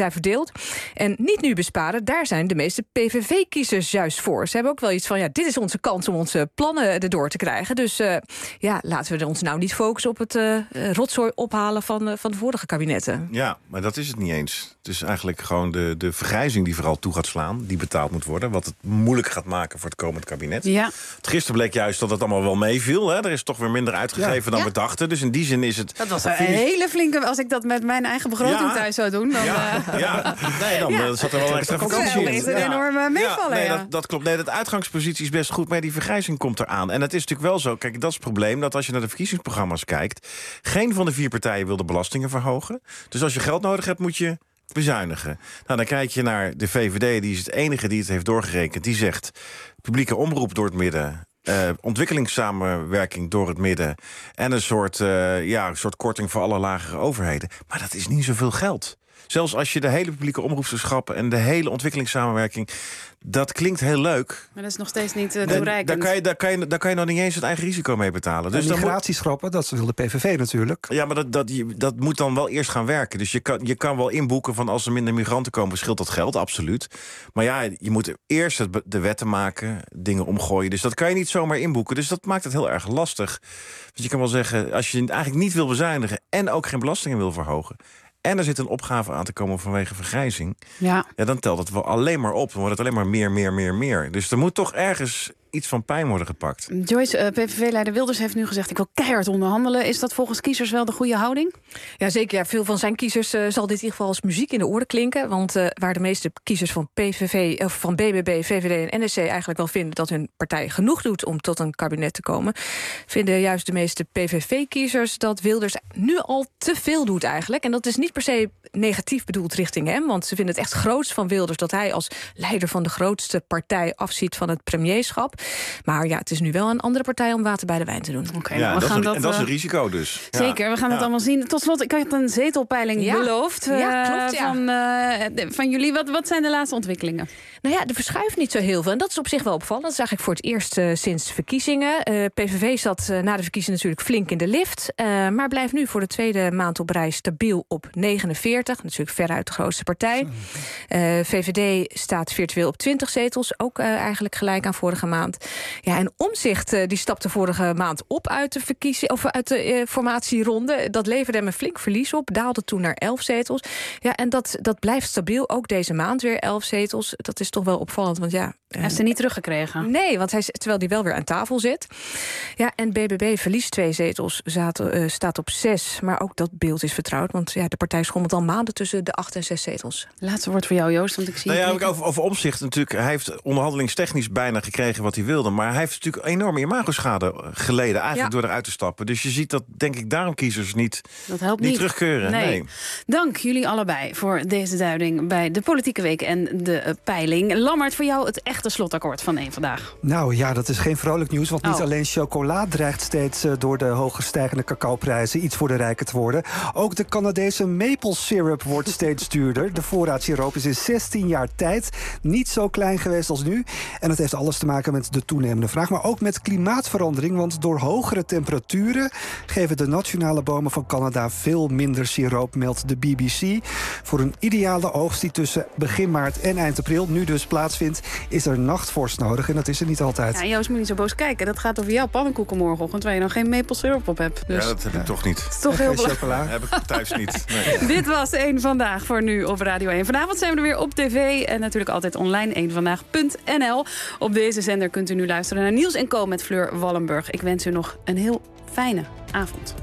zijn verdeeld. En niet nu besparen, daar zijn de meeste P V V-kiezers juist voor. Ze hebben ook wel iets van, ja, dit is onze kans om onze plannen erdoor te krijgen. Dus uh, ja, laten we ons nou niet focussen op het uh, rotzooi ophalen van, uh, van de vorige kabinetten. Ja, maar dat is het niet eens. Het is eigenlijk gewoon de, de vergrijzing die vooral toe gaat slaan, die betaald moet worden, wat het moeilijk gaat maken voor het komend kabinet. Ja. Gisteren bleek juist dat het allemaal wel meeviel. Hè? Er is toch weer minder uitgegeven ja. dan ja. we dachten. Dus in die zin is het... Dat was een hele flinke... Als ik dat met mijn eigen begroting ja. thuis zou doen, dan... Ja, uh... ja. Nee, dan ja. zat er wel een extra vakantie in. Dat is een enorme meevallen, ja. Nee, ja. dat, dat klopt. Nee, de uitgangspositie is best goed, maar die vergrijzing komt eraan. En het is natuurlijk wel zo, kijk, dat is het probleem, dat als je naar de verkiezingsprogramma's kijkt, geen van de vier partijen wil de belastingen verhogen. Dus als je geld nodig hebt, moet je bezuinigen. Nou, dan kijk je naar de V V D, die is het enige die het heeft doorgerekend. Die zegt, publieke omroep door het midden, Uh, ontwikkelingssamenwerking door het midden en een soort, uh, ja, een soort korting voor alle lagere overheden. Maar dat is niet zoveel geld. Zelfs als je de hele publieke omroep zou schrappen en de hele ontwikkelingssamenwerking, dat klinkt heel leuk. Maar dat is nog steeds niet uh, toereikend. Daar kan, je, daar, kan je, daar kan je nog niet eens het eigen risico mee betalen. Dus migratie schrappen, dat wil de P V V natuurlijk. Ja, maar dat, dat, dat moet dan wel eerst gaan werken. Dus je kan, je kan wel inboeken van als er minder migranten komen, scheelt dat geld, absoluut. Maar ja, je moet eerst het, de wetten maken, dingen omgooien. Dus dat kan je niet zomaar inboeken. Dus dat maakt het heel erg lastig. Dus je kan wel zeggen, als je eigenlijk niet wil bezuinigen en ook geen belastingen wil verhogen, en er zit een opgave aan te komen vanwege vergrijzing, ja. Ja, dan telt het wel alleen maar op. Dan wordt het alleen maar meer, meer, meer, meer. Dus er moet toch ergens iets van pijn worden gepakt. Joyce, uh, P V V-leider Wilders heeft nu gezegd, ik wil keihard onderhandelen. Is dat volgens kiezers wel de goede houding? Ja, zeker. Ja, veel van zijn kiezers uh, zal dit in ieder geval als muziek in de oren klinken. Want uh, waar de meeste kiezers van P V V, of van B B B, V V D en N S C eigenlijk wel vinden dat hun partij genoeg doet om tot een kabinet te komen, vinden juist de meeste P V V-kiezers dat Wilders nu al te veel doet eigenlijk. En dat is niet per se negatief bedoeld richting hem, want ze vinden het echt groots van Wilders dat hij als leider van de grootste partij afziet van het premierschap. Maar ja, het is nu wel een andere partij om water bij de wijn te doen. Okay, ja, nou, we dat gaan is, dat, en dat is een risico dus. Zeker, we gaan ja. het allemaal zien. Tot slot, ik had een zetelpeiling ja. beloofd ja, klopt, ja. van, uh, van jullie. Wat, wat zijn de laatste ontwikkelingen? Nou ja, er verschuift niet zo heel veel. En dat is op zich wel opvallend. Dat is eigenlijk voor het eerst uh, sinds verkiezingen. Uh, P V V zat uh, na de verkiezingen natuurlijk flink in de lift. Uh, maar blijft nu voor de tweede maand op rij stabiel op negenenveertig. Natuurlijk veruit de grootste partij. Uh, V V D staat virtueel op twintig zetels. Ook uh, eigenlijk gelijk aan vorige maand. Ja, en Omtzigt uh, die stapte vorige maand op uit de, verkiezing, of uit de uh, formatieronde. Dat leverde hem een flink verlies op. Daalde toen naar elf zetels. Ja, en dat, dat blijft stabiel. Ook deze maand weer elf zetels. Dat is toch wel opvallend, want ja... Hij heeft ze niet teruggekregen. Nee, want hij, terwijl hij wel weer aan tafel zit. Ja, en B B B verliest twee zetels, zaten, uh, staat op zes. Maar ook dat beeld is vertrouwd. Want ja, de partij schommelt al maanden tussen de acht en zes zetels. Laatste woord voor jou, Joost, want ik zie... Nou ja, over, over Omtzigt natuurlijk. Hij heeft onderhandelingstechnisch bijna gekregen wat hij wilde. Maar hij heeft natuurlijk enorme imagoschade geleden. Eigenlijk ja. door eruit te stappen. Dus je ziet dat, denk ik, daarom kiezers niet, dat helpt niet, niet terugkeuren. Nee. Nee. Dank jullie allebei voor deze duiding bij de Politieke Week en de uh, peiling. Lammert, voor jou het echte slotakkoord van één Vandaag. Nou ja, dat is geen vrolijk nieuws. Want niet oh. alleen chocola dreigt steeds uh, door de hoger stijgende cacaoprijzen iets voor de rijken te worden. Ook de Canadese maple syrup wordt steeds duurder. De voorraadsiroop is in zestien jaar tijd niet zo klein geweest als nu. En dat heeft alles te maken met de toenemende vraag. Maar ook met klimaatverandering. Want door hogere temperaturen geven de nationale bomen van Canada veel minder siroop, meldt de B B C. Voor een ideale oogst die tussen begin maart en eind april nu dus plaatsvindt, is er nachtvorst nodig. En dat is er niet altijd. Ja, Joost, moet niet zo boos kijken. Dat gaat over jouw pannenkoeken morgenochtend, waar je nog geen maple syrup op hebt. Dus... Ja, dat heb ik ja. toch niet. Dat is toch heel belangrijk. Chocola heb ik thuis niet. Nee. Dit was één Vandaag voor nu op Radio één. Vanavond zijn we er weer op tv en natuurlijk altijd online één vandaag punt n l. Op deze zender kunt u nu luisteren naar Nieuws en Co met Fleur Wallenburg. Ik wens u nog een heel fijne avond.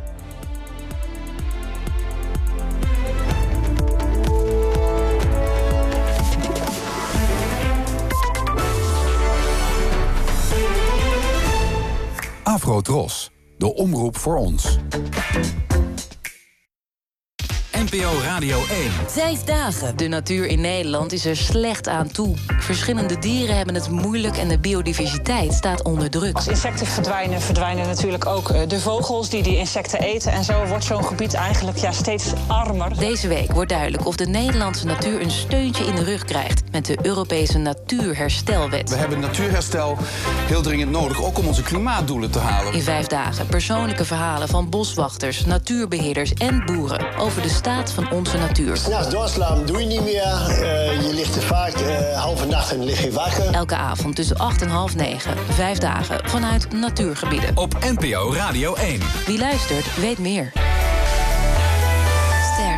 Afro-Tros, de omroep voor ons. N P O Radio één. Vijf dagen. De natuur in Nederland is er slecht aan toe. Verschillende dieren hebben het moeilijk en de biodiversiteit staat onder druk. Als insecten verdwijnen, verdwijnen natuurlijk ook de vogels die die insecten eten. En zo wordt zo'n gebied eigenlijk ja, steeds armer. Deze week wordt duidelijk of de Nederlandse natuur een steuntje in de rug krijgt met de Europese Natuurherstelwet. We hebben natuurherstel heel dringend nodig, ook om onze klimaatdoelen te halen. In vijf dagen persoonlijke verhalen van boswachters, natuurbeheerders en boeren over de staat staat van onze natuur. S'nachts doorslaan doe je niet meer. Uh, je ligt te vaak uh, halve nacht en lig je wakker. Elke avond tussen acht en half negen. Vijf dagen vanuit natuurgebieden. Op N P O Radio één. Wie luistert, weet meer. Ster.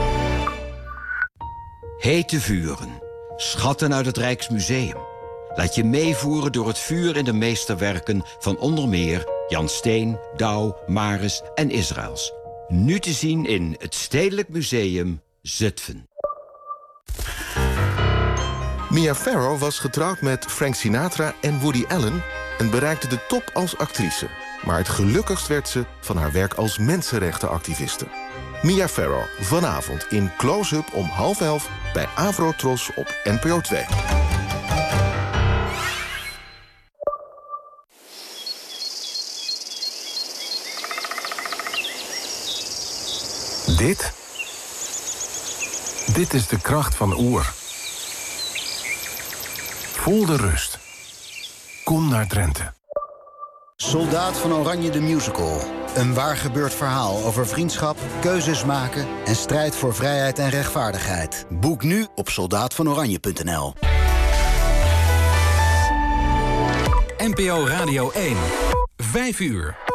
Hete vuren. Schatten uit het Rijksmuseum. Laat je meevoeren door het vuur in de meesterwerken van onder meer Jan Steen, Douw, Maris en Israëls. Nu te zien in het Stedelijk Museum Zutphen. Mia Farrow was getrouwd met Frank Sinatra en Woody Allen en bereikte de top als actrice. Maar het gelukkigst werd ze van haar werk als mensenrechtenactiviste. Mia Farrow, vanavond in Close-up om half elf bij Avrotros op N P O twee. Dit? Dit is de kracht van Oer. Voel de rust. Kom naar Drenthe. Soldaat van Oranje de Musical. Een waar gebeurd verhaal over vriendschap, keuzes maken en strijd voor vrijheid en rechtvaardigheid. Boek nu op soldaatvanoranje punt n l. N P O Radio één. Vijf uur.